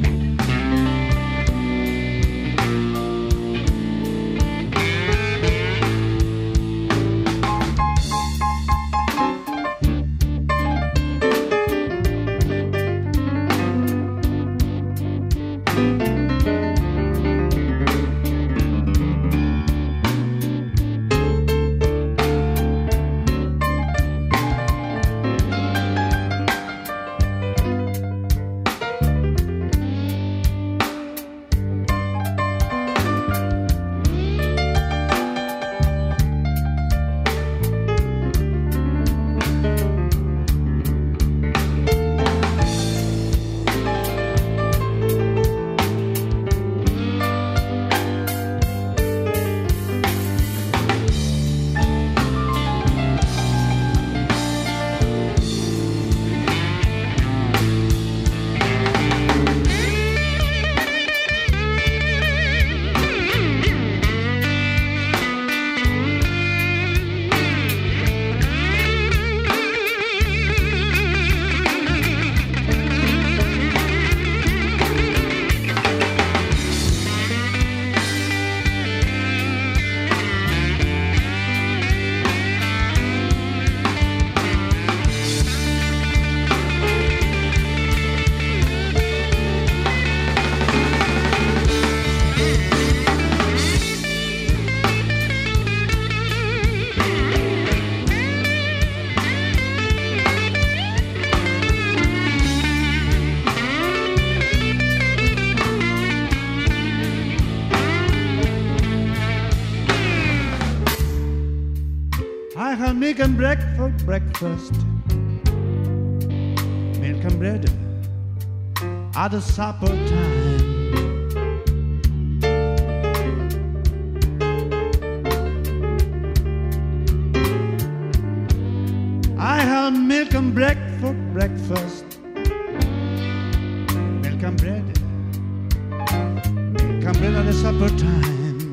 Milk and bread for breakfast, milk and bread at the supper time. I have milk and bread for breakfast, milk and bread, milk and bread at the supper time.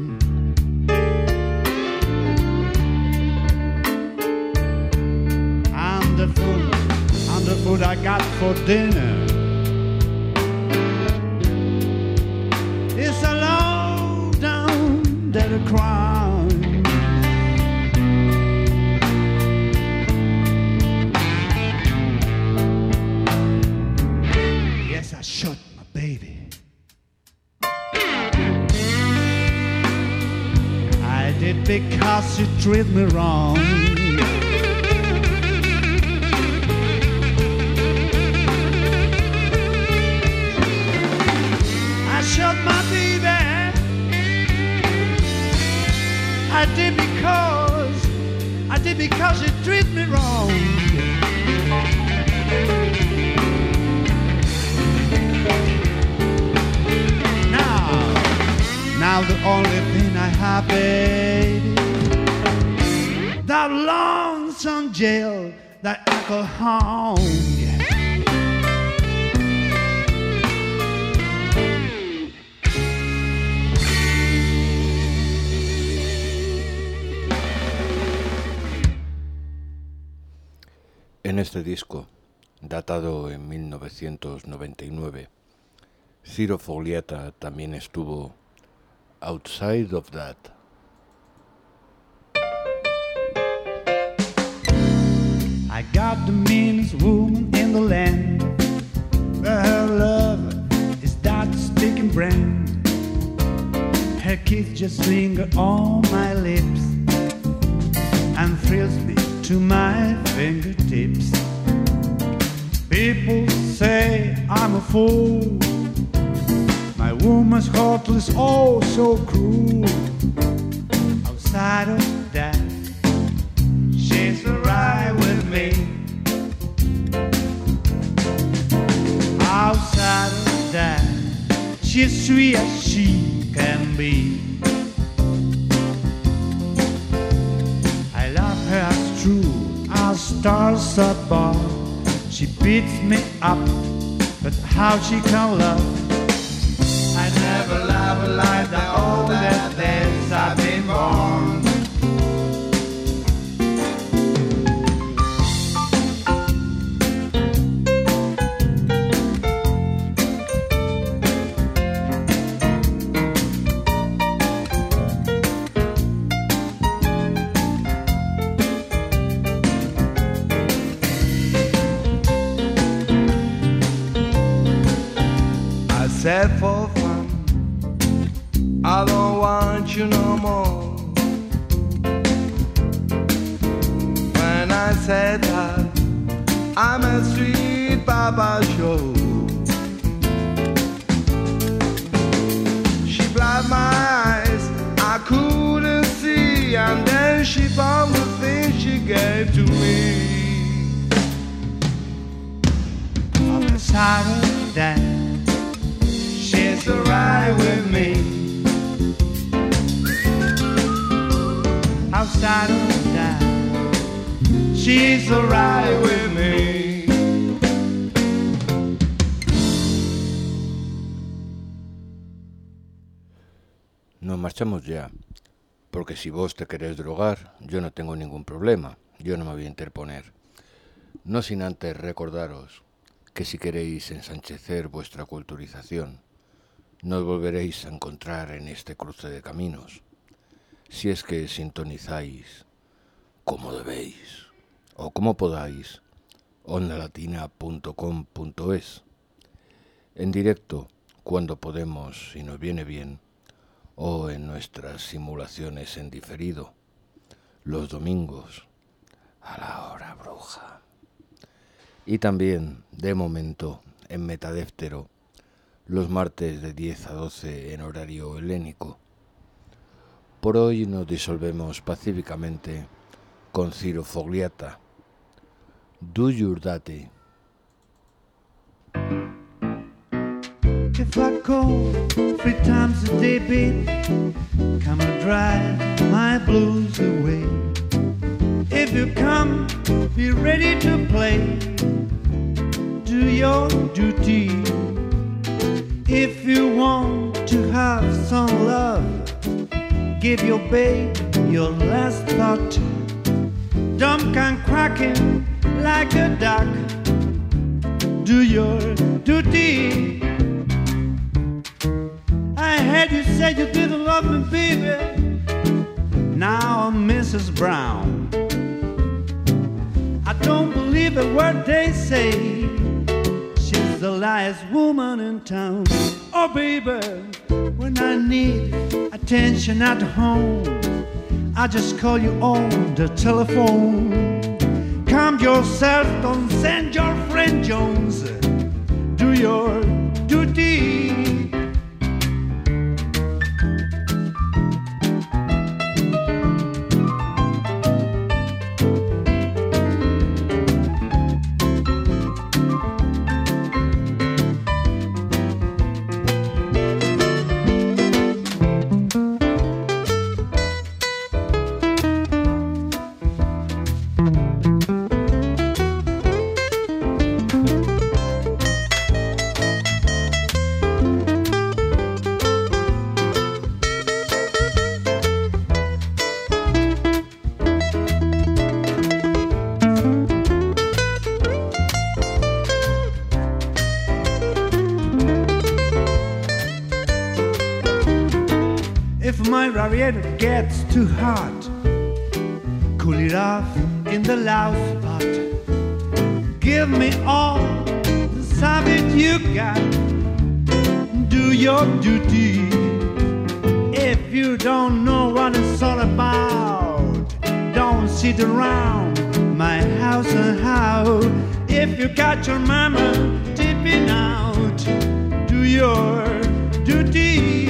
The food, and the food I got for dinner is a low down dirty crime. it because you treat me wrong. I shot my baby. I did because, I did because you treat me wrong. Now, now the only thing I have, baby, that lonesome jail that I call home. En este disco, datado en mil novecientos noventa y nueve, Ciro Foglietta también estuvo Outside of That. I got the meanest woman in the land, but her love is that sticking brand. Her kiss just linger on my lips and thrills me to my fingertips. People say I'm a fool. My woman's heart is oh so cruel. Outside of that, she's alright with me. Outside of that, she's sweet as she can be. I love her as true as stars above. She beats me up, but how she can love? I never love her like that all the days I've been born. Said for fun, I don't want you no more. When I said that, I'm a street Papa show. She blinded my eyes, I couldn't see, and then she found the thing she gave to me. On the side of that, she's alright with me. Outside of that, she's alright with me. Nos marchamos ya, porque si vos te querés drogar, yo no tengo ningún problema, yo no me voy a interponer. No sin antes recordaros que si queréis ensanchecer vuestra culturización, nos volveréis a encontrar en este cruce de caminos, si es que sintonizáis como debéis, o como podáis, onda latina punto com punto es, en directo cuando podemos y nos viene bien, o en nuestras simulaciones en diferido, los domingos, a la hora bruja. Y también, de momento, en Metadéftero, los martes de diez a doce en horario helénico. Por hoy nos disolvemos pacíficamente con Ciro Foglietta. Do your duty. If I go three times a day, babe, come and drive my blues away. If you come, be ready to play. Do your duty. If you want to have some love, give your babe your last thought. Don't come quacking like a duck. Do your duty. I heard you say you didn't love me, baby. Now I'm Missus Brown. I don't believe a word they say. She's the liest woman in town. Oh, baby, when I need attention at home, I just call you on the telephone. Calm yourself, don't send your friend Jones. Do your duty. Radiator gets too hot, cool it off in the loud spot. Give me all the savage you got. Do your duty. If you don't know what it's all about, don't sit around my house and how. If you got your mama tipping out, do your duty.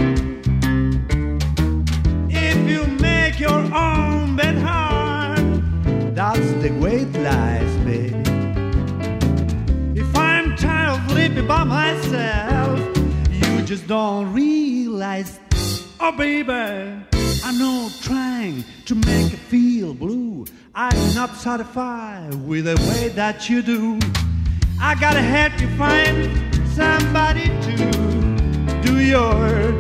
Your own bed hard, that's the way it lies, baby. If I'm tired of living by myself, you just don't realize. Oh, baby, I'm not trying to make you feel blue. I'm not satisfied with the way that you do. I gotta help you find somebody to do your